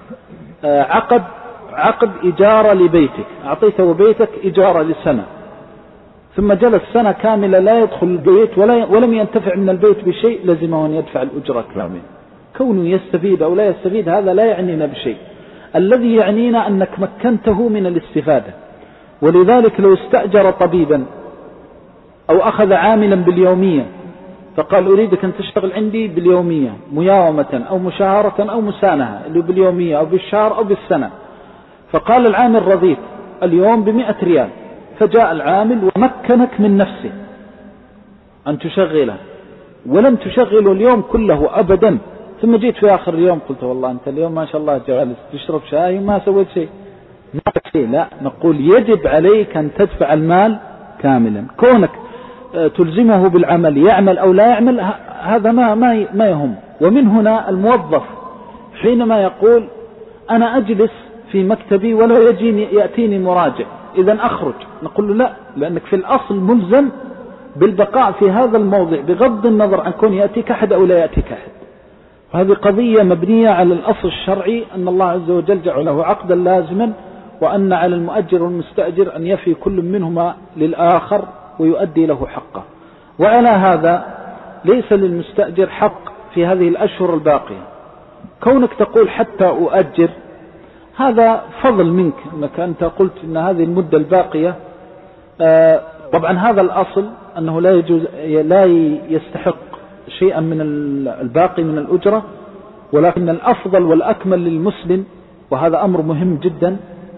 عقد عقد إجارة لبيتك، أعطيته بيتك إجارة لسنة، ثم جلس سنة كاملة لا يدخل البيت ولا ولم ينتفع من البيت بشيء، لزمه أن يدفع الأجرة كاملة. كونه يستفيد أو لا يستفيد هذا لا يعنينا بشيء، الذي يعنينا أنك مكنته من الاستفادة. ولذلك لو استأجر طبيبا أو أخذ عاملا باليومية فقال أريدك أن تشتغل عندي باليومية مياومة أو مشاهرة أو مسانهة، اللي باليومية أو بالشهر أو بالسنة، فقال العامل رضيت اليوم بمئة ريال، فجاء العامل ومكنك من نفسه أن تشغله ولم تشغله اليوم كله أبدا، ثم جيت في آخر اليوم قلت والله أنت اليوم ما شاء الله جالس تشرب شاي وما سويت شيء، ما شيء. لا، نقول يجب عليك أن تدفع المال كاملا. كونك تلزمه بالعمل يعمل أو لا يعمل هذا ما ما ما يهم. ومن هنا الموظف حينما يقول أنا أجلس في مكتبي ولا يجيني يأتيني مراجع إذن أخرج، نقول له لا، لأنك في الأصل ملزم بالبقاء في هذا الموضع بغض النظر عن كون يأتيك أحد أو لا يأتيك أحد. وهذه قضية مبنية على الأصل الشرعي أن الله عز وجل جعله عقدا لازما، وأن على المؤجر والمستأجر أن يفي كل منهما للآخر ويؤدي له حقه. وعلى هذا ليس للمستأجر حق في هذه الأشهر الباقية. كونك تقول حتى أؤجر هذا فضل منك، أنك أنت قلت أن هذه المدة الباقية آه طبعا هذا الأصل أنه لا يجوز لا يستحق شيئا من الباقي من الأجرة، ولكن الأفضل والأكمل للمسلم، وهذا أمر مهم جدا،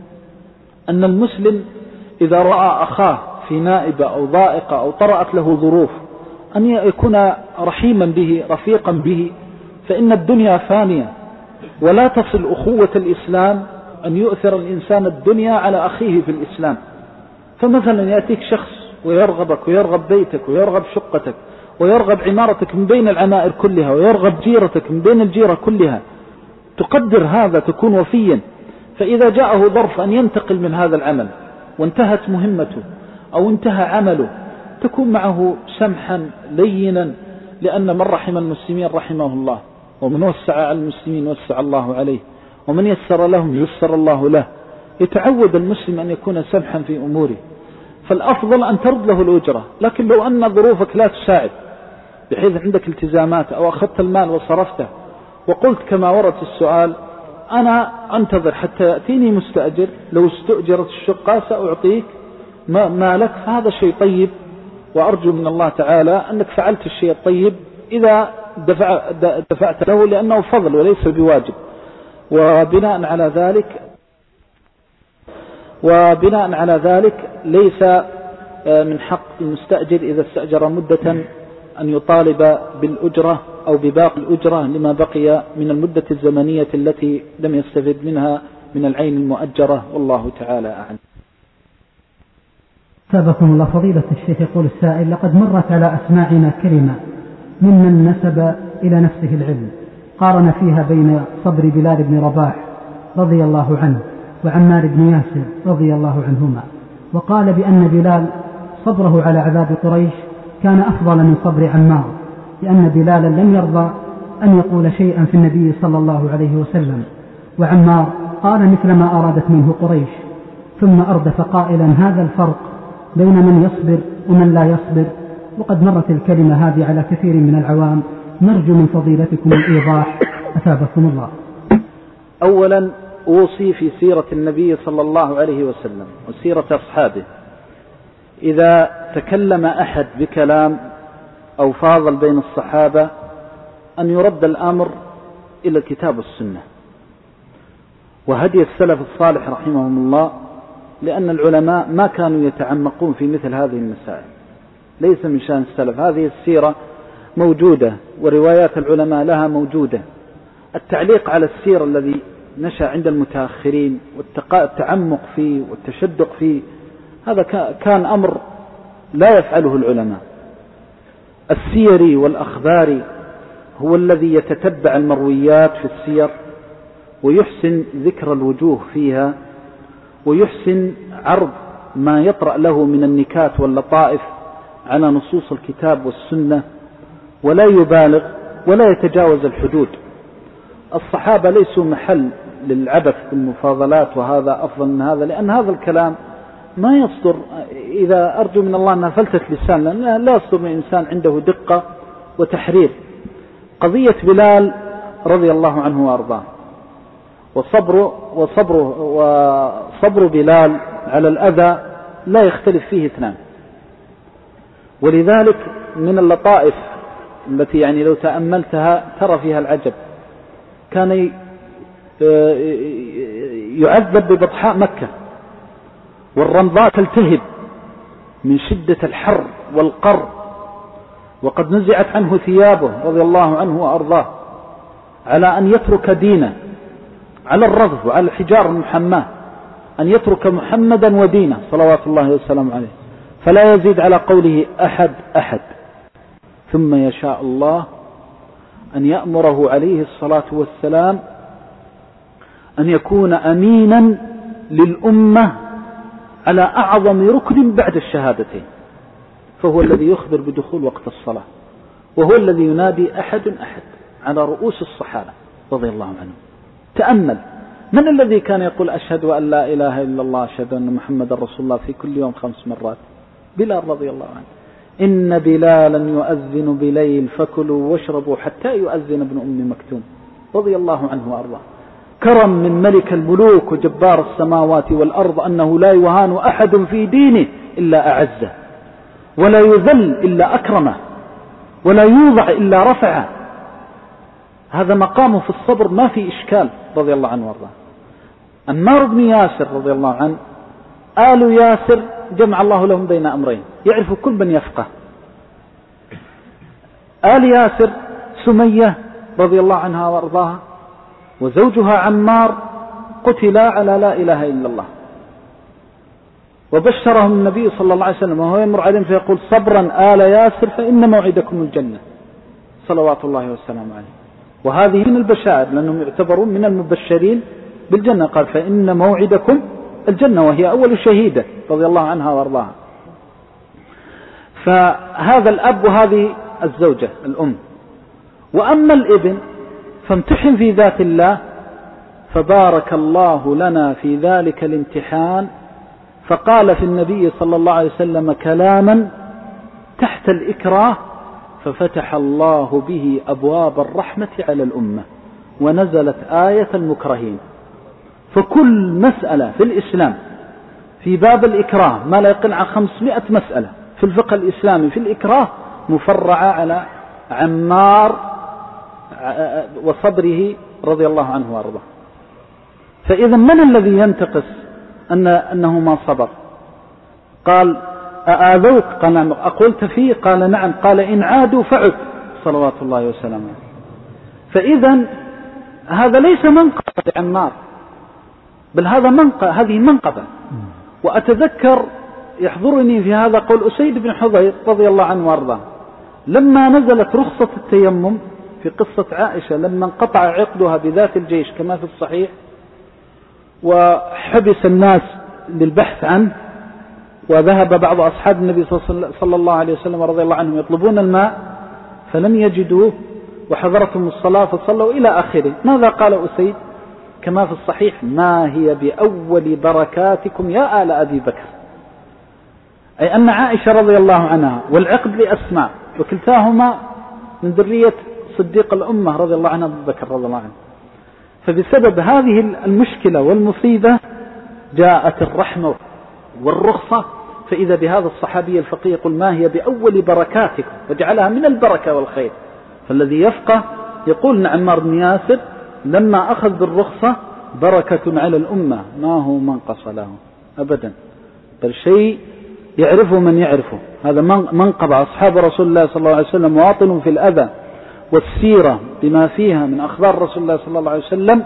أن المسلم إذا رأى أخاه في نائبة أو ضائقة أو طرأت له ظروف أن يكون رحيما به رفيقا به، فإن الدنيا فانية، ولا تصل أخوة الإسلام أن يؤثر الإنسان الدنيا على أخيه في الإسلام. فمثلا يأتيك شخص ويرغبك ويرغب بيتك ويرغب شقتك ويرغب عمارتك من بين العمائر كلها ويرغب جيرتك من بين الجيرة كلها، تقدر هذا، تكون وفيا. فإذا جاءه ظرف أن ينتقل من هذا العمل وانتهت مهمته أو انتهى عمله تكون معه سمحا لينا، لأن من رحم المسلمين رحمه الله، ومن وسع على المسلمين وسع الله عليه، ومن يسر لهم يسر الله له. يتعود المسلم أن يكون سمحا في أموره، فالأفضل أن ترد له الأجرة. لكن لو أن ظروفك لا تساعد، بحيث عندك التزامات أو أخذت المال وصرفته وقلت كما ورد السؤال أنا أنتظر حتى يأتيني مستأجر، لو استؤجرت الشقة سأعطيك مالك، فهذا شيء طيب، وأرجو من الله تعالى أنك فعلت الشيء الطيب إذا دفع دفعت له، لأنه فضل وليس بواجب. وبناء على ذلك وبناء على ذلك ليس من حق المستأجر إذا استأجر مدة أن يطالب بالأجرة أو بباقي الأجرة لما بقي من المدة الزمنية التي لم يستفد منها من العين المؤجرة، والله تعالى أعلم. سابقكم الله فضيلة الشيخ. يقول السائل: لقد مرت على أسماعنا كلمة ممن نسب إلى نفسه العلم قارن فيها بين صبر بلال بن رباح رضي الله عنه وعمار بن ياسر رضي الله عنهما، وقال بأن بلال صبره على عذاب قريش كان أفضل من صبر عمار، لأن بلالا لم يرضى أن يقول شيئا في النبي صلى الله عليه وسلم، وعمار قال مثل ما أرادت منه قريش، ثم أردف قائلا: هذا الفرق بين من يصبر ومن لا يصبر. وقد مرت الكلمة هذه على كثير من العوام، نرجو من فضيلتكم الإيضاح أثابكم الله. أولا أوصي في سيرة النبي صلى الله عليه وسلم وسيرة أصحابه، إذا تكلم أحد بكلام أو فاضل بين الصحابة أن يرد الأمر إلى الكتاب والسنة وهدي السلف الصالح رحمهم الله، لأن العلماء ما كانوا يتعمقون في مثل هذه المسائل، ليس من شأن السلف. هذه السيرة موجودة وروايات العلماء لها موجودة. التعليق على السيرة الذي نشأ عند المتأخرين والتعمق فيه والتشدق فيه، هذا كان أمر لا يفعله العلماء. السيري والأخباري هو الذي يتتبع المرويات في السير ويحسن ذكر الوجوه فيها، ويحسن عرض ما يطرأ له من النكات واللطائف على نصوص الكتاب والسنة، ولا يبالغ ولا يتجاوز الحدود. الصحابة ليسوا محل للعبث بالمفاضلات وهذا أفضل من هذا، لأن هذا الكلام ما يصدر، إذا أرجو من الله أنها فلتة لسان، لأن لا يصدر من إنسان عنده دقة وتحرير. قضية بلال رضي الله عنه وأرضاه وصبر وصبر وصبر بلال على الأذى لا يختلف فيه اثنان، ولذلك من اللطائف التي يعني لو تأملتها ترى فيها العجب. كان يعذب ببطحاء مكة والرمضاء تلتهب من شدة الحر والقر، وقد نزعت عنه ثيابه رضي الله عنه وأرضاه على أن يترك دينه، على الرغب وعلى الحجار المحماة، أن يترك محمدا ودينه صلوات الله وسلامه عليه، فلا يزيد على قوله أحد أحد، ثم يشاء الله أن يأمره عليه الصلاة والسلام أن يكون أمينا للأمة على أعظم ركن بعد الشهادتين، فهو الذي يخبر بدخول وقت الصلاة، وهو الذي ينادي أحد أحد على رؤوس الصحابة رضي الله عنهم. تأمل، من الذي كان يقول أشهد أن لا إله إلا الله أشهد أن محمد رسول الله في كل يوم خمس مرات؟ بلال رضي الله عنه. إن بلالا يؤذن بليل فكلوا واشربوا حتى يؤذن ابن أم مكتوم رضي الله عنه وأرضاه. كرم من ملك الملوك وجبار السماوات والأرض أنه لا يهان أحد في دينه إلا أعزه، ولا يذل إلا أكرمه، ولا يوضع إلا رفعه. هذا مقامه في الصبر ما في إشكال رضي الله عنه وارضاه. عمار بن ياسر رضي الله عنه، آل ياسر جمع الله لهم بين أمرين، يعرف كل من يفقه. آل ياسر سمية رضي الله عنها وارضاها وزوجها عمار قتلا على لا إله إلا الله، وبشرهم النبي صلى الله عليه وسلم وهو يمر عليهم فيقول: صبرا آل ياسر فإن موعدكم الجنة صلوات الله والسلام عليه. وهذه من البشائر لأنهم يعتبرون من المبشرين بالجنة، قال: فإن موعدكم الجنة، وهي أول شهيدة رضي الله عنها وارضاها. فهذا الأب وهذه الزوجة الأم. وأما الابن فامتحن في ذات الله، فبارك الله لنا في ذلك الامتحان، فقال في النبي صلى الله عليه وسلم كلاما تحت الإكراه ففتح الله به أبواب الرحمة على الأمة ونزلت آية المكرهين. فكل مسألة في الإسلام في باب الإكراه ما لا يقل عن خمسمائة مسألة في الفقه الإسلامي في الإكراه مفرعة على عمار وصبره رضي الله عنه وارضاه. فإذا من الذي ينتقص أن أنه ما صبر؟ قال أآذوك؟ قال نعم. أقلت فيه؟ قال نعم. قال إن عادوا فعد صلوات الله وسلامه. فإذا هذا ليس منقبة لعمار، بل هذا منقبة، هذه منقبة. وأتذكر يحضرني في هذا قول أسيد بن حضير رضي الله عنه وارضاه لما نزلت رخصة التيمم في قصة عائشة لما انقطع عقدها بذات الجيش كما في الصحيح وحبس الناس للبحث عنه، وذهب بعض أصحاب النبي صلى الله عليه وسلم رضي الله عنهم يطلبون الماء فلم يجدوه وحضرتهم الصلاة فصلوا إلى آخره. ماذا قال أسيد كما في الصحيح؟ ما هي بأول بركاتكم يا آل أبي بكر، أي أن عائشة رضي الله عنها والعقد لأسماء وكلتاهما من ذرية صديق الأمة رضي الله عنه أبو بكر رضي الله عنه. فبسبب هذه المشكلة والمصيبة جاءت الرحمة والرخصة. فإذا بهذا الصحابي الفقيه يقول ما هي بأول بركاتكم وجعلها من البركة والخير. فالذي يفقه يقول نعم عمار بن ياسر لما أخذ بالرخصة بركة على الأمة ما هو منقص له أبدا، بل شيء يعرفه من يعرفه. هذا منقب أصحاب رسول الله صلى الله عليه وسلم مواطن في الأذى والسيرة بما فيها من أخبار رسول الله صلى الله عليه وسلم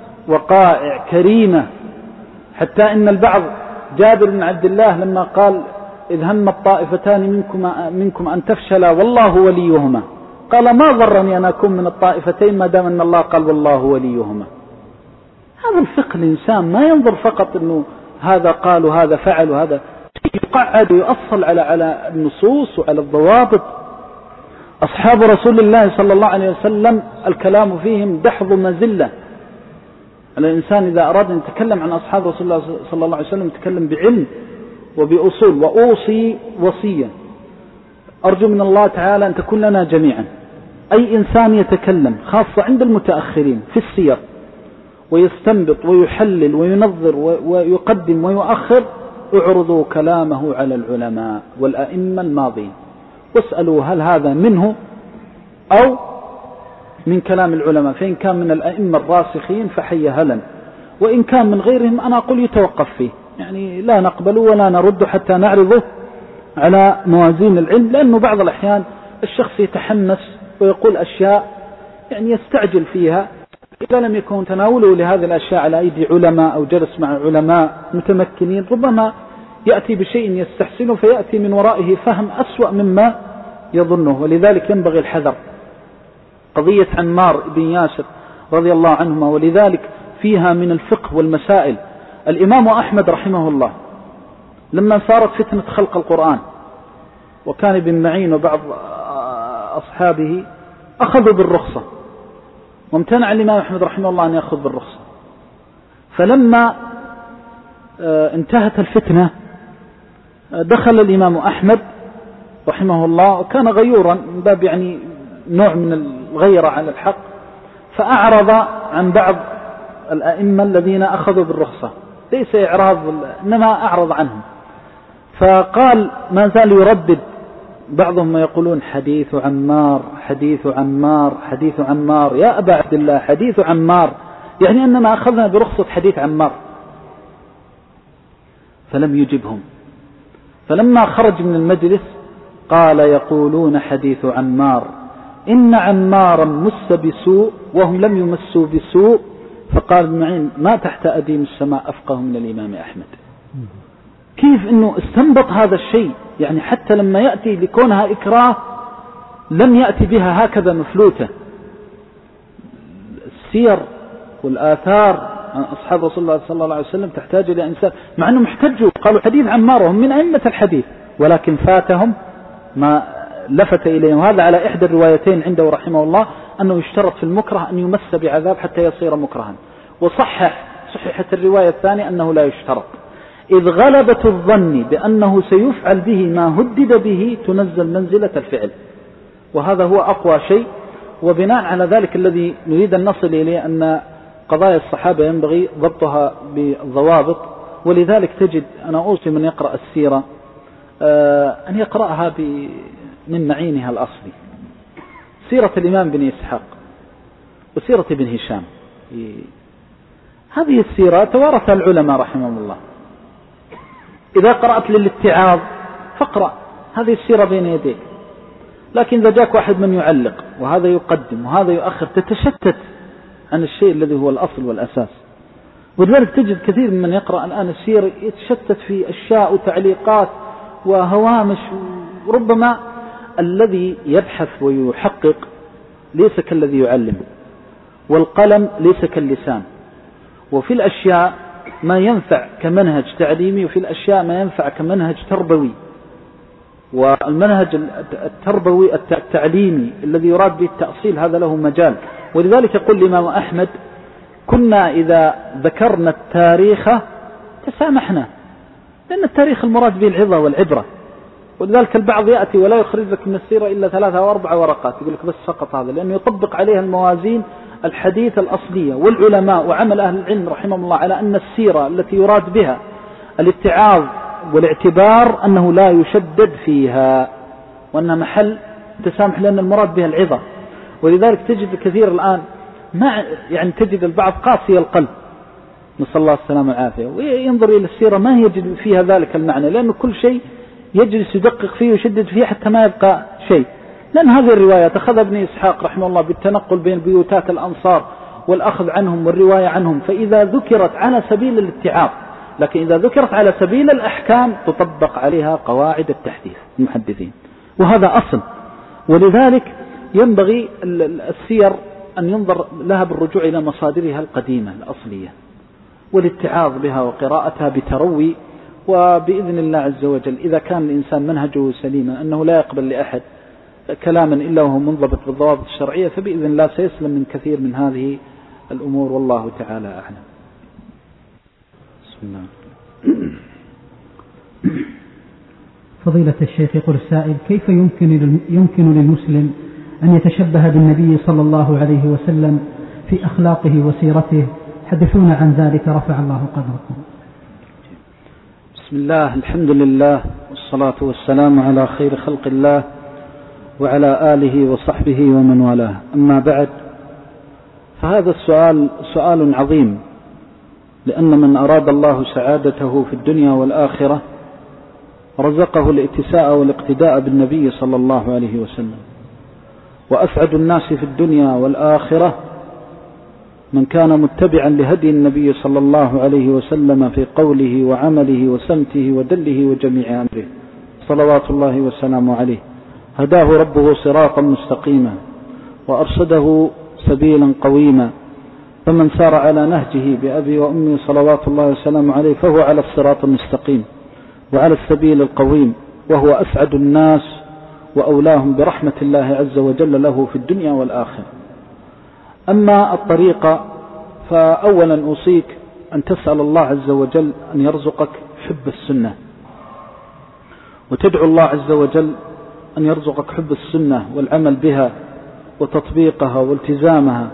وقائع كريمة، حتى إن البعض جابر بن عبد الله لما قال إذ هم الطائفتان منكم, منكم أن تفشلا والله وليهما قال ما ضرني أن أكون من الطائفتين ما دام أن الله قال والله وليهما. هذا الفقه الإنسان ما ينظر فقط أنه هذا قال وهذا فعل وهذا، يقعد ويؤصل على على النصوص وعلى الضوابط. أصحاب رسول الله صلى الله عليه وسلم الكلام فيهم دحض مزلة. الإنسان إذا أراد أن يتكلم عن أصحاب رسول الله صلى الله عليه وسلم يتكلم بعلم وبأصول. وأوصي وصية أرجو من الله تعالى أن تكون لنا جميعا أي إنسان يتكلم خاصة عند المتأخرين في السير ويستنبط ويحلل وينظر ويقدم ويؤخر اعرضوا كلامه على العلماء والأئمة الماضين واسألوا هل هذا منه أو من كلام العلماء، فإن كان من الأئمة الراسخين فحي هلا، وإن كان من غيرهم أنا أقول يتوقف فيه، يعني لا نقبل ولا نرد حتى نعرضه على موازين العلم، لأنه بعض الأحيان الشخص يتحمس ويقول أشياء يعني يستعجل فيها إذا لم يكن تناوله لهذه الأشياء على أيدي علماء أو جلس مع علماء متمكنين ربما يأتي بشيء يستحسنه فيأتي من ورائه فهم أسوأ مما يظنه. ولذلك ينبغي الحذر. قضية عمار بن ياسر رضي الله عنهما ولذلك فيها من الفقه والمسائل. الإمام أحمد رحمه الله لما صارت فتنة خلق القرآن وكان ابن معين وبعض أصحابه أخذوا بالرخصة وامتنع الإمام أحمد رحمه الله أن يأخذ بالرخصة. فلما انتهت الفتنة دخل الإمام أحمد رحمه الله وكان غيورا من باب يعني نوع من الغيرة على الحق، فأعرض عن بعض الأئمة الذين أخذوا بالرخصة، ليس إعراض إنما أعرض عنهم، فقال ما زال يردد بعضهم ما يقولون حديث عمار حديث عمار حديث عمار يا أبا عبد الله حديث عمار، يعني أننا أخذنا برخصة حديث عمار. فلم يجبهم، فلما خرج من المجلس قال يقولون حديث عمار إن عمارا مس بسوء وهم لم يمسوا بسوء. فقال ابن معين ما تحت أديم السماء أفقه من الإمام أحمد. كيف أنه استنبط هذا الشيء، يعني حتى لما يأتي لكونها إكراه لم يأتي بها هكذا مفلوتة. السير والآثار عن أصحاب رسول الله صلى الله عليه وسلم تحتاج إلى إنسان، مع أنهم احتجوا قالوا حديث عمار وهم من أئمة الحديث، ولكن فاتهم ما لفت إليهم. هذا على إحدى الروايتين عنده رحمه الله أنه يشترط في المكره أن يمس بعذاب حتى يصير مكرها، وصحح صححت الرواية الثانية أنه لا يشترط. إذ غلبة الظن بأنه سيفعل به ما هدد به تنزل منزلة الفعل، وهذا هو أقوى شيء. وبناء على ذلك الذي نريد أن نصل إليه أن قضايا الصحابة ينبغي ضبطها بالضوابط، ولذلك تجد أنا أوصي من يقرأ السيرة أن يقرأها من معينها الأصلي. سيرة الإمام بن إسحاق وسيرة ابن هشام، هذه السيرة توارثها العلماء رحمهم الله. إذا قرأت للاتعاظ فاقرأ هذه السيرة بين يديك، لكن إذا جاك واحد من يعلق وهذا يقدم وهذا يؤخر تتشتت عن الشيء الذي هو الأصل والأساس. ولذلك تجد كثير من يقرأ الآن السير يتشتت في أشياء وتعليقات وهوامش، وربما الذي يبحث ويحقق ليس كالذي يعلم، والقلم ليس كاللسان، وفي الأشياء ما ينفع كمنهج تعليمي وفي الأشياء ما ينفع كمنهج تربوي. والمنهج التربوي التعليمي الذي يراد به التأصيل هذا له مجال. ولذلك يقول الإمام أحمد كنا إذا ذكرنا التاريخ تسامحنا، لأن التاريخ المراد به العظة والعبرة. ولذلك البعض يأتي ولا يخرج لك من السيرة إلا ثلاثة أو أربعة ورقات، يقول لك بس فقط هذا، لأنه يطبق عليها الموازين الحديث الأصلية. والعلماء وعمل أهل العلم رحمهم الله على أن السيرة التي يراد بها الاتعاظ والاعتبار أنه لا يشدد فيها، وأنها محل تسامح، لأن المراد بها العظة. ولذلك تجد كثير الآن ما يعني تجد البعض قاسي القلب، نسأل الله السلامة والعافية، وينظر إلى السيرة ما يجد فيها ذلك المعنى، لأنه كل شيء يجلس يدقق فيه ويشدد فيه حتى ما يبقى شيء. لأن هذه الرواية أخذ ابن إسحاق رحمه الله بالتنقل بين بيوتات الأنصار والأخذ عنهم والرواية عنهم، فإذا ذكرت على سبيل الاتعاظ، لكن إذا ذكرت على سبيل الأحكام تطبق عليها قواعد التحديث المحدثين، وهذا أصل. ولذلك ينبغي السير أن ينظر لها بالرجوع إلى مصادرها القديمة الأصلية، والاتعاظ بها وقراءتها بتروي. وبإذن الله عز وجل إذا كان الإنسان منهجه سليما أنه لا يقبل لأحد كلاما إلا وهو منضبط بالضوابط الشرعية، فبإذن الله سيسلم من كثير من هذه الأمور، والله تعالى أعلم. بسم الله. فضيلة الشيخ، يقول السائل: كيف يمكن يمكن للمسلم أن يتشبه بالنبي صلى الله عليه وسلم في أخلاقه وسيرته؟ حدثونا عن ذلك رفع الله قدركم. بسم الله، الحمد لله، والصلاة والسلام على خير خلق الله وعلى آله وصحبه ومن والاه. أما بعد، فهذا السؤال سؤال عظيم، لأن من أراد الله سعادته في الدنيا والآخرة رزقه الاتساء والاقتداء بالنبي صلى الله عليه وسلم. وأسعد الناس في الدنيا والآخرة من كان متبعا لهدي النبي صلى الله عليه وسلم في قوله وعمله وسمته ودله وجميع أمره، صلوات الله وسلامه عليه. هداه ربه صراطا مستقيما وأرشده سبيلا قويما، فمن سار على نهجه بأبي وأمي صلوات الله وسلامه عليه فهو على الصراط المستقيم وعلى السبيل القويم، وهو أسعد الناس وأولاهم برحمة الله عز وجل له في الدنيا والآخرة. أما الطريقة، فأولا أوصيك أن تسأل الله عز وجل أن يرزقك حب السنة، وتدعو الله عز وجل أن يرزقك حب السنة والعمل بها وتطبيقها والتزامها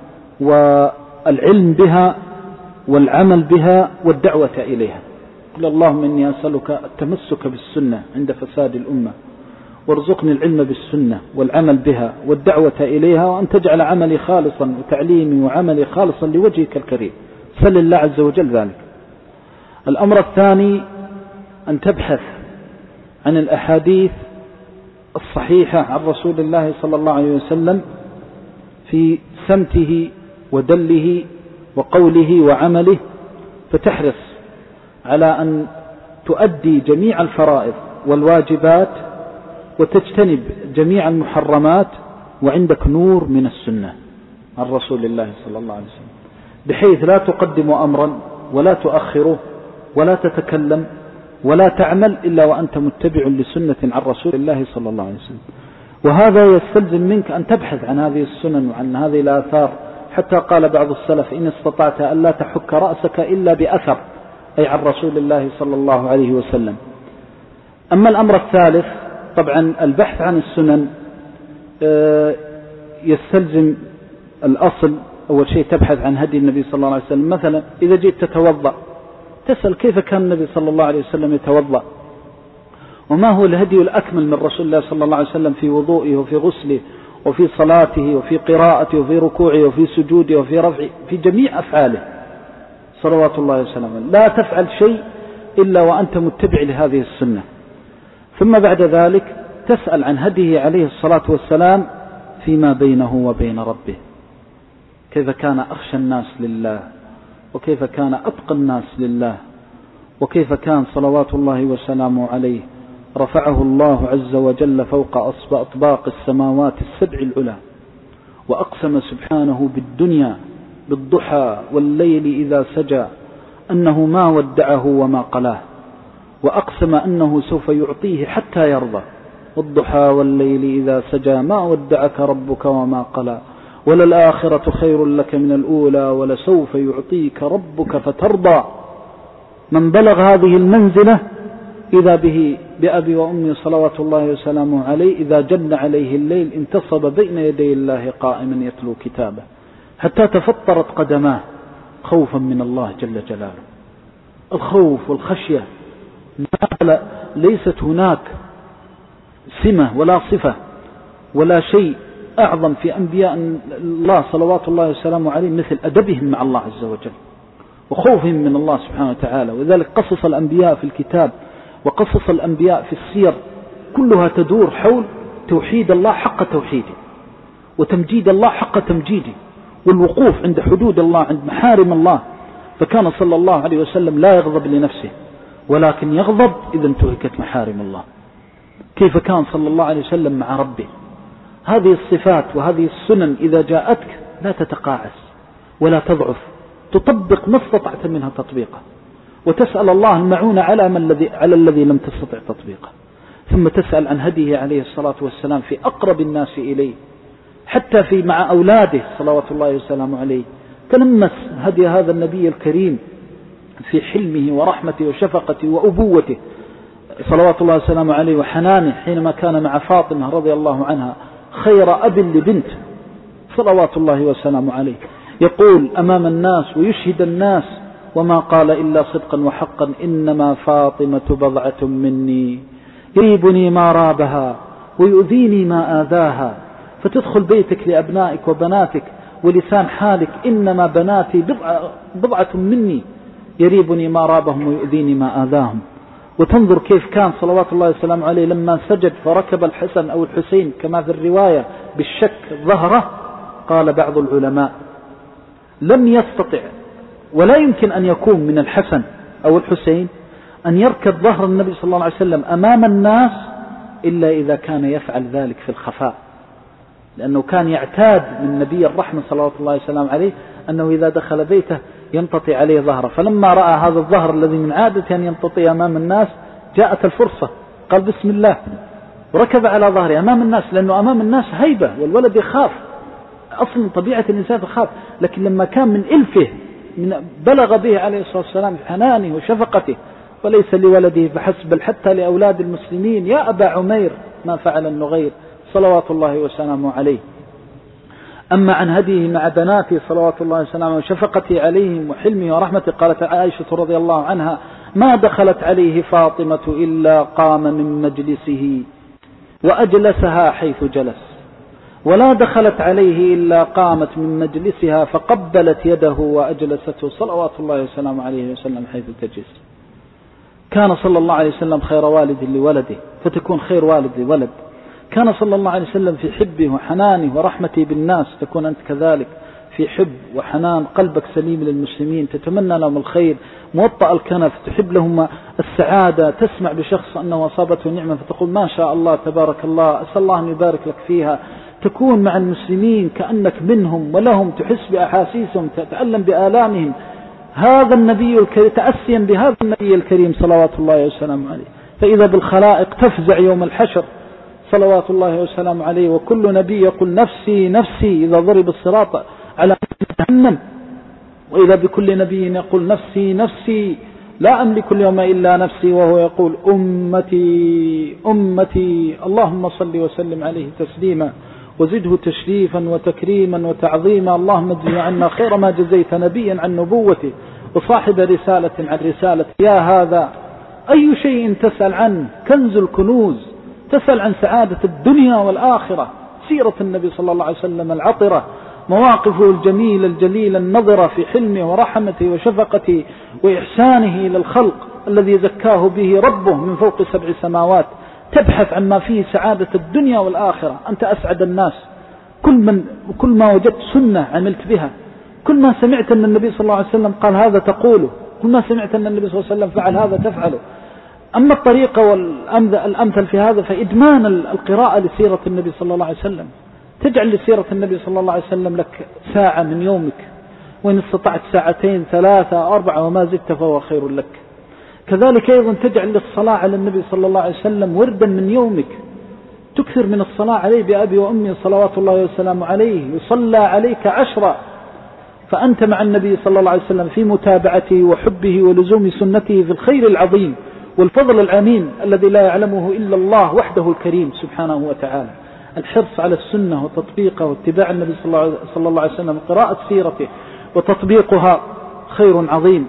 والعلم بها والعمل بها والدعوة إليها. قل اللهم إني أسألك التمسك بالسنة عند فساد الأمة، وارزقني العلم بالسنة والعمل بها والدعوة إليها، وأن تجعل عملي خالصا وتعليمي وعملي خالصا لوجهك الكريم. سل الله عز وجل ذلك. الأمر الثاني أن تبحث عن الأحاديث الصحيحة عن رسول الله صلى الله عليه وسلم في سمته ودله وقوله وعمله، فتحرص على أن تؤدي جميع الفرائض والواجبات وتجتنب جميع المحرمات، وعندك نور من السنة عن رسول الله صلى الله عليه وسلم، بحيث لا تقدم أمرا ولا تؤخره ولا تتكلم ولا تعمل إلا وأنت متبع لسنة عن رسول الله صلى الله عليه وسلم. وهذا يستلزم منك أن تبحث عن هذه السنن وعن هذه الآثار، حتى قال بعض السلف: إن استطعت أن لا تحك رأسك إلا بأثر، أي عن رسول الله صلى الله عليه وسلم. أما الأمر الثالث، طبعا البحث عن السنن يستلزم الأصل أول شيء تبحث عن هدي النبي صلى الله عليه وسلم. مثلا إذا جئت تتوضأ تسأل كيف كان النبي صلى الله عليه وسلم يتوضأ، وما هو الهدي الأكمل من رسول الله صلى الله عليه وسلم في وضوئه وفي غسله وفي صلاته وفي قراءته وفي ركوعه وفي سجوده وفي رفعه في جميع أفعاله صلوات الله وسلامه. لا تفعل شيء إلا وأنت متبع لهذه السنة. ثم بعد ذلك تسأل عن هديه عليه الصلاة والسلام فيما بينه وبين ربه، كيف كان أخشى الناس لله، وكيف كان أتقى الناس لله، وكيف كان صلوات الله وسلامه عليه رفعه الله عز وجل فوق أطباق السماوات السبع العلى، وأقسم سبحانه بالدنيا بالضحى والليل إذا سجى أنه ما ودعه وما قلاه، وأقسم أنه سوف يعطيه حتى يرضى، والضحى والليل إذا سجى ما ودعك ربك وما قلى، وللآخرة خير لك من الأولى ولسوف يعطيك ربك فترضى. من بلغ هذه المنزلة إذا به بأبي وأمي صلوات الله وسلامه عليه إذا جن عليه الليل انتصب بين يدي الله قائما يتلو كتابه حتى تفطرت قدماه خوفا من الله جل جلاله. الخوف والخشية ليست هناك سمة ولا صفة ولا شيء أعظم في أنبياء الله صلوات الله وسلامه عليه مثل أدبهم مع الله عز وجل وخوفهم من الله سبحانه وتعالى. وذلك قصص الأنبياء في الكتاب وقصص الأنبياء في السير كلها تدور حول توحيد الله حق توحيده، وتمجيد الله حق تمجيده، والوقوف عند حدود الله عند محارم الله. فكان صلى الله عليه وسلم لا يغضب لنفسه ولكن يغضب إذا انتهكت محارم الله. كيف كان صلى الله عليه وسلم مع ربه. هذه الصفات وهذه السنن إذا جاءتك لا تتقاعس ولا تضعف، تطبق ما استطعت منها تطبيقه، وتسأل الله المعونة على, من الذي على الذي لم تستطع تطبيقه. ثم تسأل عن هديه عليه الصلاة والسلام في أقرب الناس إليه، حتى في مع أولاده صلوات الله وسلامه عليه. تلمس هدي هذا النبي الكريم في حلمه ورحمته وشفقته وأبوته صلوات الله وسلامه عليه وحنانه حينما كان مع فاطمة رضي الله عنها خير أب لبنت صلوات الله وسلامه عليه، يقول أمام الناس ويشهد الناس وما قال إلا صدقا وحقا إنما فاطمة بضعة مني يريبني ما رابها ويؤذيني ما آذاها. فتدخل بيتك لأبنائك وبناتك ولسان حالك إنما بناتي بضعة, بضعة مني يريبني ما رابهم ويؤذيني ما آذاهم. وتنظر كيف كان صلوات الله وسلامه عليه لما سجد فركب الحسن أو الحسين كما في الرواية بالشك ظهره، قال بعض العلماء لم يستطع ولا يمكن أن يكون من الحسن أو الحسين أن يركب ظهر النبي صلى الله عليه وسلم أمام الناس إلا إذا كان يفعل ذلك في الخفاء، لأنه كان يعتاد من نبي الرحمة صلى الله عليه وسلم عليه أنه إذا دخل بيته ينتطي عليه ظهره. فلما رأى هذا الظهر الذي من عادته أن ينتطي أمام الناس جاءت الفرصة، قال بسم الله وركب على ظهره أمام الناس، لأنه أمام الناس هيبة والولد يخاف، أصلا طبيعة الإنسان تخاف. لكن لما كان من إلفه من بلغ به عليه الصلاة والسلام حنانه وشفقته، وليس لولده فحسب بل حتى لأولاد المسلمين، يا أبا عمير ما فعل النغير صلوات الله وسلامه عليه. أما عن هديه مع بناته صلوات الله وسلامه وشفقته عليهم وحلمه ورحمته، قالت عائشة رضي الله عنها ما دخلت عليه فاطمة إلا قام من مجلسه وأجلسها حيث جلس، ولا دخلت عليه إلا قامت من مجلسها فقبلت يده وأجلسته صلوات الله وسلامه عليه وسلم حيث تجلس. كان صلى الله عليه وسلم خير والد لولده فتكون خير والد لولد. كان صلى الله عليه وسلم في حبه وحنانه ورحمته بالناس تكون أنت كذلك في حب وحنان، قلبك سليم للمسلمين، تتمنى لهم الخير، موطأ الكنف، تحب لهم السعادة، تسمع بشخص أنه أصابته نعمة فتقول ما شاء الله تبارك الله أسأل الله أن يبارك لك فيها، تكون مع المسلمين كأنك منهم ولهم، تحس بأحاسيسهم، تتألم بآلامهم. هذا النبي الكريم تأسيا بهذا النبي الكريم صلوات الله وسلامه عليه. فإذا بالخلائق تفزع يوم الحشر صلوات الله وسلامه عليه، وكل نبي يقول نفسي نفسي إذا ضرب الصراط على جهنم، وإذا بكل نبي يقول نفسي نفسي لا أملك اليوم إلا نفسي، وهو يقول أمتي أمتي اللهم صل وسلم عليه تسليما. وزده تشريفا وتكريما وتعظيما. اللهم اجزه عنا خير ما جزيت نبيا عن نبوته وصاحب رسالة عن رسالة. يا هذا أي شيء تسأل عنه؟ كنز الكنوز، تسأل عن سعادة الدنيا والآخرة. سيرة النبي صلى الله عليه وسلم العطرة، مواقفه الجميلة الجليلة النظرة في حلمه ورحمته وشفقته وإحسانه إلى الخلق الذي زكاه به ربه من فوق سبع سماوات. تبحث عن ما فيه سعادة الدنيا والآخرة، أنت أسعد الناس. كل, من كل ما وجدت سنة عملت بها، كل ما سمعت أن النبي صلى الله عليه وسلم قال هذا تقوله، كل ما سمعت أن النبي صلى الله عليه وسلم فعل هذا تفعله. أما الطريقة والأمثل في هذا فإدمان القراءة لسيرة النبي صلى الله عليه وسلم. تجعل لسيرة النبي صلى الله عليه وسلم لك ساعة من يومك، وإن استطعت ساعتين ثلاثة أربعة وما زدت فهو خير لك. كذلك أيضا تجعل للصلاة على النبي صلى الله عليه وسلم وردا من يومك، تكثر من الصلاة عليه بأبي وأمي صلوات الله وسلامه عليه، يصلى عليك عشرة، فأنت مع النبي صلى الله عليه وسلم في متابعته وحبه ولزوم سنته في الخير العظيم والفضل العميم الذي لا يعلمه إلا الله وحده الكريم سبحانه وتعالى. الحرص على السنة وتطبيقها واتباع النبي صلى الله عليه وسلم، قراءة سيرته وتطبيقها خير عظيم.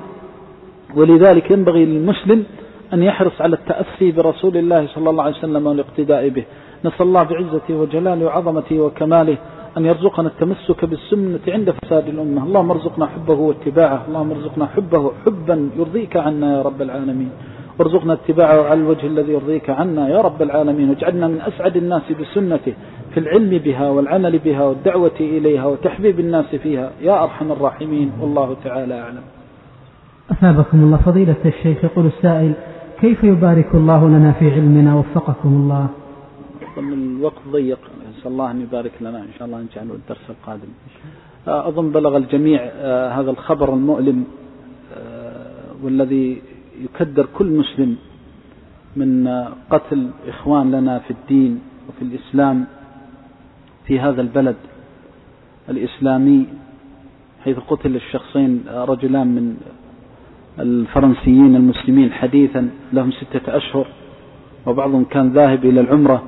ولذلك ينبغي للمسلم أن يحرص على التأسي برسول الله صلى الله عليه وسلم والاقتداء به. نسأل الله بعزته وجلاله وعظمته وكماله أن يرزقنا التمسك بالسنة عند فساد الأمة. اللهم ارزقنا حبه واتباعه، اللهم ارزقنا حبه حبا يرضيك عنا يا رب العالمين، وارزقنا اتباعه على الوجه الذي يرضيك عنا يا رب العالمين، واجعلنا من أسعد الناس بسنته في العلم بها والعمل بها والدعوة إليها وتحبيب الناس فيها يا أرحم الراحمين. والله تعالى أعلم. أثابكم الله. فضيلة الشيخ، يقول السائل: كيف يبارك الله لنا في علمنا؟ وفقكم الله. الوقت ضيق، نسأل الله أن يبارك لنا إن شاء الله، نجعله الدرس القادم. أظن بلغ الجميع هذا الخبر المؤلم والذي يكدر كل مسلم من قتل إخوان لنا في الدين وفي الإسلام في هذا البلد الإسلامي، حيث قتل الشخصين رجلان من الفرنسيين المسلمين حديثا لهم ستة أشهر، وبعضهم كان ذاهب إلى العمرة.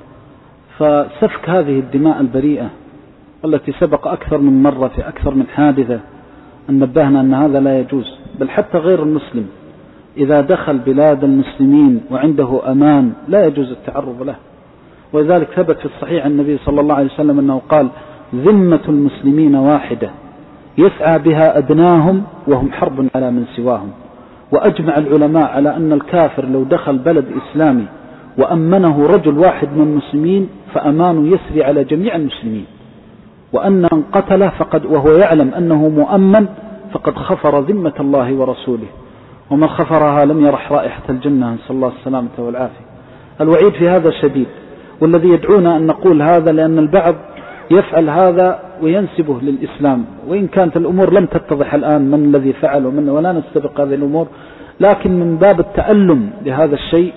فسفك هذه الدماء البريئة التي سبق أكثر من مرة في أكثر من حادثة أن نبهنا أن هذا لا يجوز، بل حتى غير المسلم إذا دخل بلاد المسلمين وعنده أمان لا يجوز التعرض له. ولذلك ثبت في الصحيح عن النبي صلى الله عليه وسلم أنه قال: ذمة المسلمين واحدة يسعى بها أدناهم وهم حرب على من سواهم. وأجمع العلماء على أن الكافر لو دخل بلد إسلامي وأمنه رجل واحد من المسلمين فأمانه يسري على جميع المسلمين، وأن من قتله فقد وهو يعلم أنه مؤمن فقد خفر ذمة الله ورسوله، ومن خفرها لم يرح رائحة الجنة، نسأل الله السلامة والعافية. الوعيد في هذا شديد، والذي يدعونا أن نقول هذا لأن البعض يفعل هذا وينسبه للإسلام، وإن كانت الأمور لم تتضح الآن من الذي فعل ومن، ولا نستبق هذه الأمور، لكن من باب التألم لهذا الشيء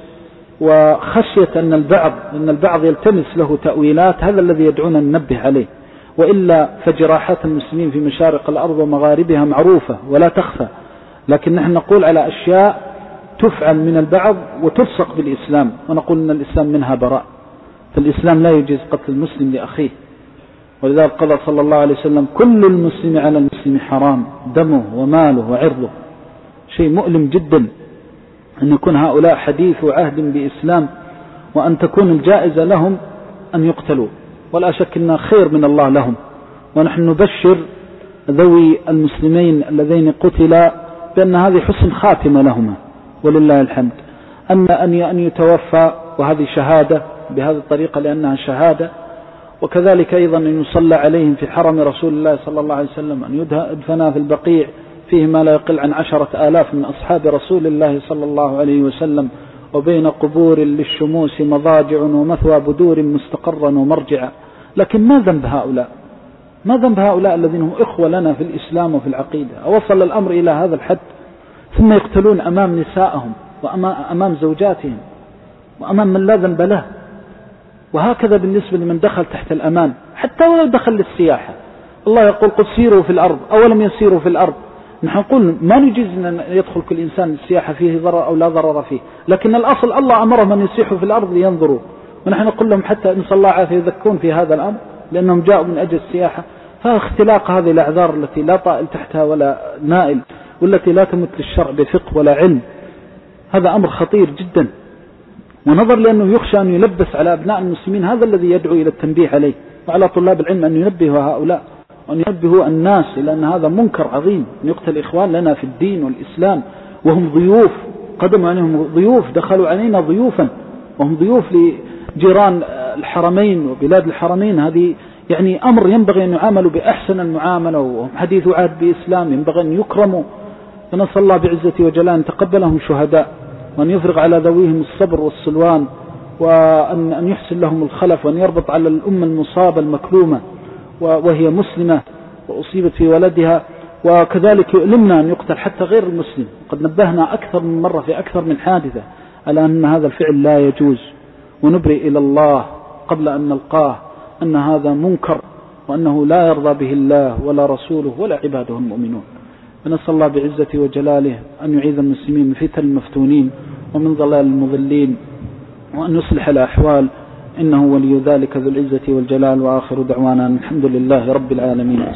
وخشية أن البعض أن البعض يلتمس له تأويلات، هذا الذي يدعونا ننبه عليه. وإلا فجراحات المسلمين في مشارق الأرض ومغاربها معروفة ولا تخفى، لكن نحن نقول على أشياء تفعل من البعض وتلصق بالإسلام، ونقول أن الإسلام منها براء، فالإسلام لا يجيز قتل المسلم لأخيه. ولذلك قال صلى الله عليه وسلم: كل المسلم على المسلم حرام دمه وماله وعرضه. شيء مؤلم جدا أن يكون هؤلاء حديث عهد بإسلام وأن تكون الجائزة لهم أن يقتلوا، ولا شك أنها خير من الله لهم. ونحن نبشر ذوي المسلمين الذين قتلا بأن هذه حسن خاتمة لهما ولله الحمد، أن أن يتوفى، وهذه شهادة بهذه الطريقة لأنها شهادة. وكذلك أيضا أن يصلى عليهم في حرم رسول الله صلى الله عليه وسلم، أن يدفنا في البقيع فيه ما لا يقل عن عشرة آلاف من أصحاب رسول الله صلى الله عليه وسلم، وبين قبور للشموس مضاجع ومثوى بدور مستقرا ومرجعا. لكن ما ذنب هؤلاء؟ ما ذنب هؤلاء الذين هم إخوة لنا في الإسلام وفي العقيدة؟ أوصل الأمر إلى هذا الحد ثم يقتلون أمام نسائهم وأمام زوجاتهم وأمام من لا ذنب له. وهكذا بالنسبة لمن دخل تحت الأمان، حتى ولو دخل للسياحة. الله يقول: قد سيروا في الأرض أولم يسيروا في الأرض. نحن نقول ما نجيز أن يدخل كل إنسان السياحة فيه ضرر أو لا ضرر فيه، لكن الأصل الله أمرهم أن يسيحوا في الأرض لينظروا، ونحن نقول لهم حتى إن صلى الله عافية يذكون في هذا الأمر. لأنهم جاءوا من أجل السياحة. فاختلاق هذه الأعذار التي لا طائل تحتها ولا نائل، والتي لا تمت للشرع بفقه ولا علم، هذا أمر خطير جدا. ونظر لأنه يخشى أن يلبس على أبناء المسلمين، هذا الذي يدعو إلى التنبيه عليه، وعلى طلاب العلم أن ينبهوا هؤلاء وأن ينبهوا الناس إلى أن هذا منكر عظيم، أن يقتل إخوان لنا في الدين والإسلام وهم ضيوف، قدموا عليهم ضيوف، دخلوا علينا ضيوفا وهم ضيوف لجيران الحرمين وبلاد الحرمين. هذه يعني أمر ينبغي أن يعاملوا بأحسن المعاملة، وهم حديث عهد بإسلام، ينبغي أن يكرموا. فنسأل الله بعزته وجلاله أن تقبلهم شهداء، وأن يفرغ على ذويهم الصبر والسلوان، وأن أن يحسن لهم الخلف، وأن يربط على الأمة المصابة المكلومة وهي مسلمة وأصيبت في ولدها. وكذلك يؤلمنا أن يقتل حتى غير المسلم، قد نبهنا أكثر من مرة في أكثر من حادثة على أن هذا الفعل لا يجوز، ونبرئ إلى الله قبل أن نلقاه أن هذا منكر، وأنه لا يرضى به الله ولا رسوله ولا عباده المؤمنون. فنسأل الله بعزته وجلاله أن يعيذ المسلمين من فتن المفتونين ومن ضلال المضلين، وأن يصلح الأحوال، إنه ولي ذلك ذو العزة والجلال. وآخر دعوانا الحمد لله رب العالمين.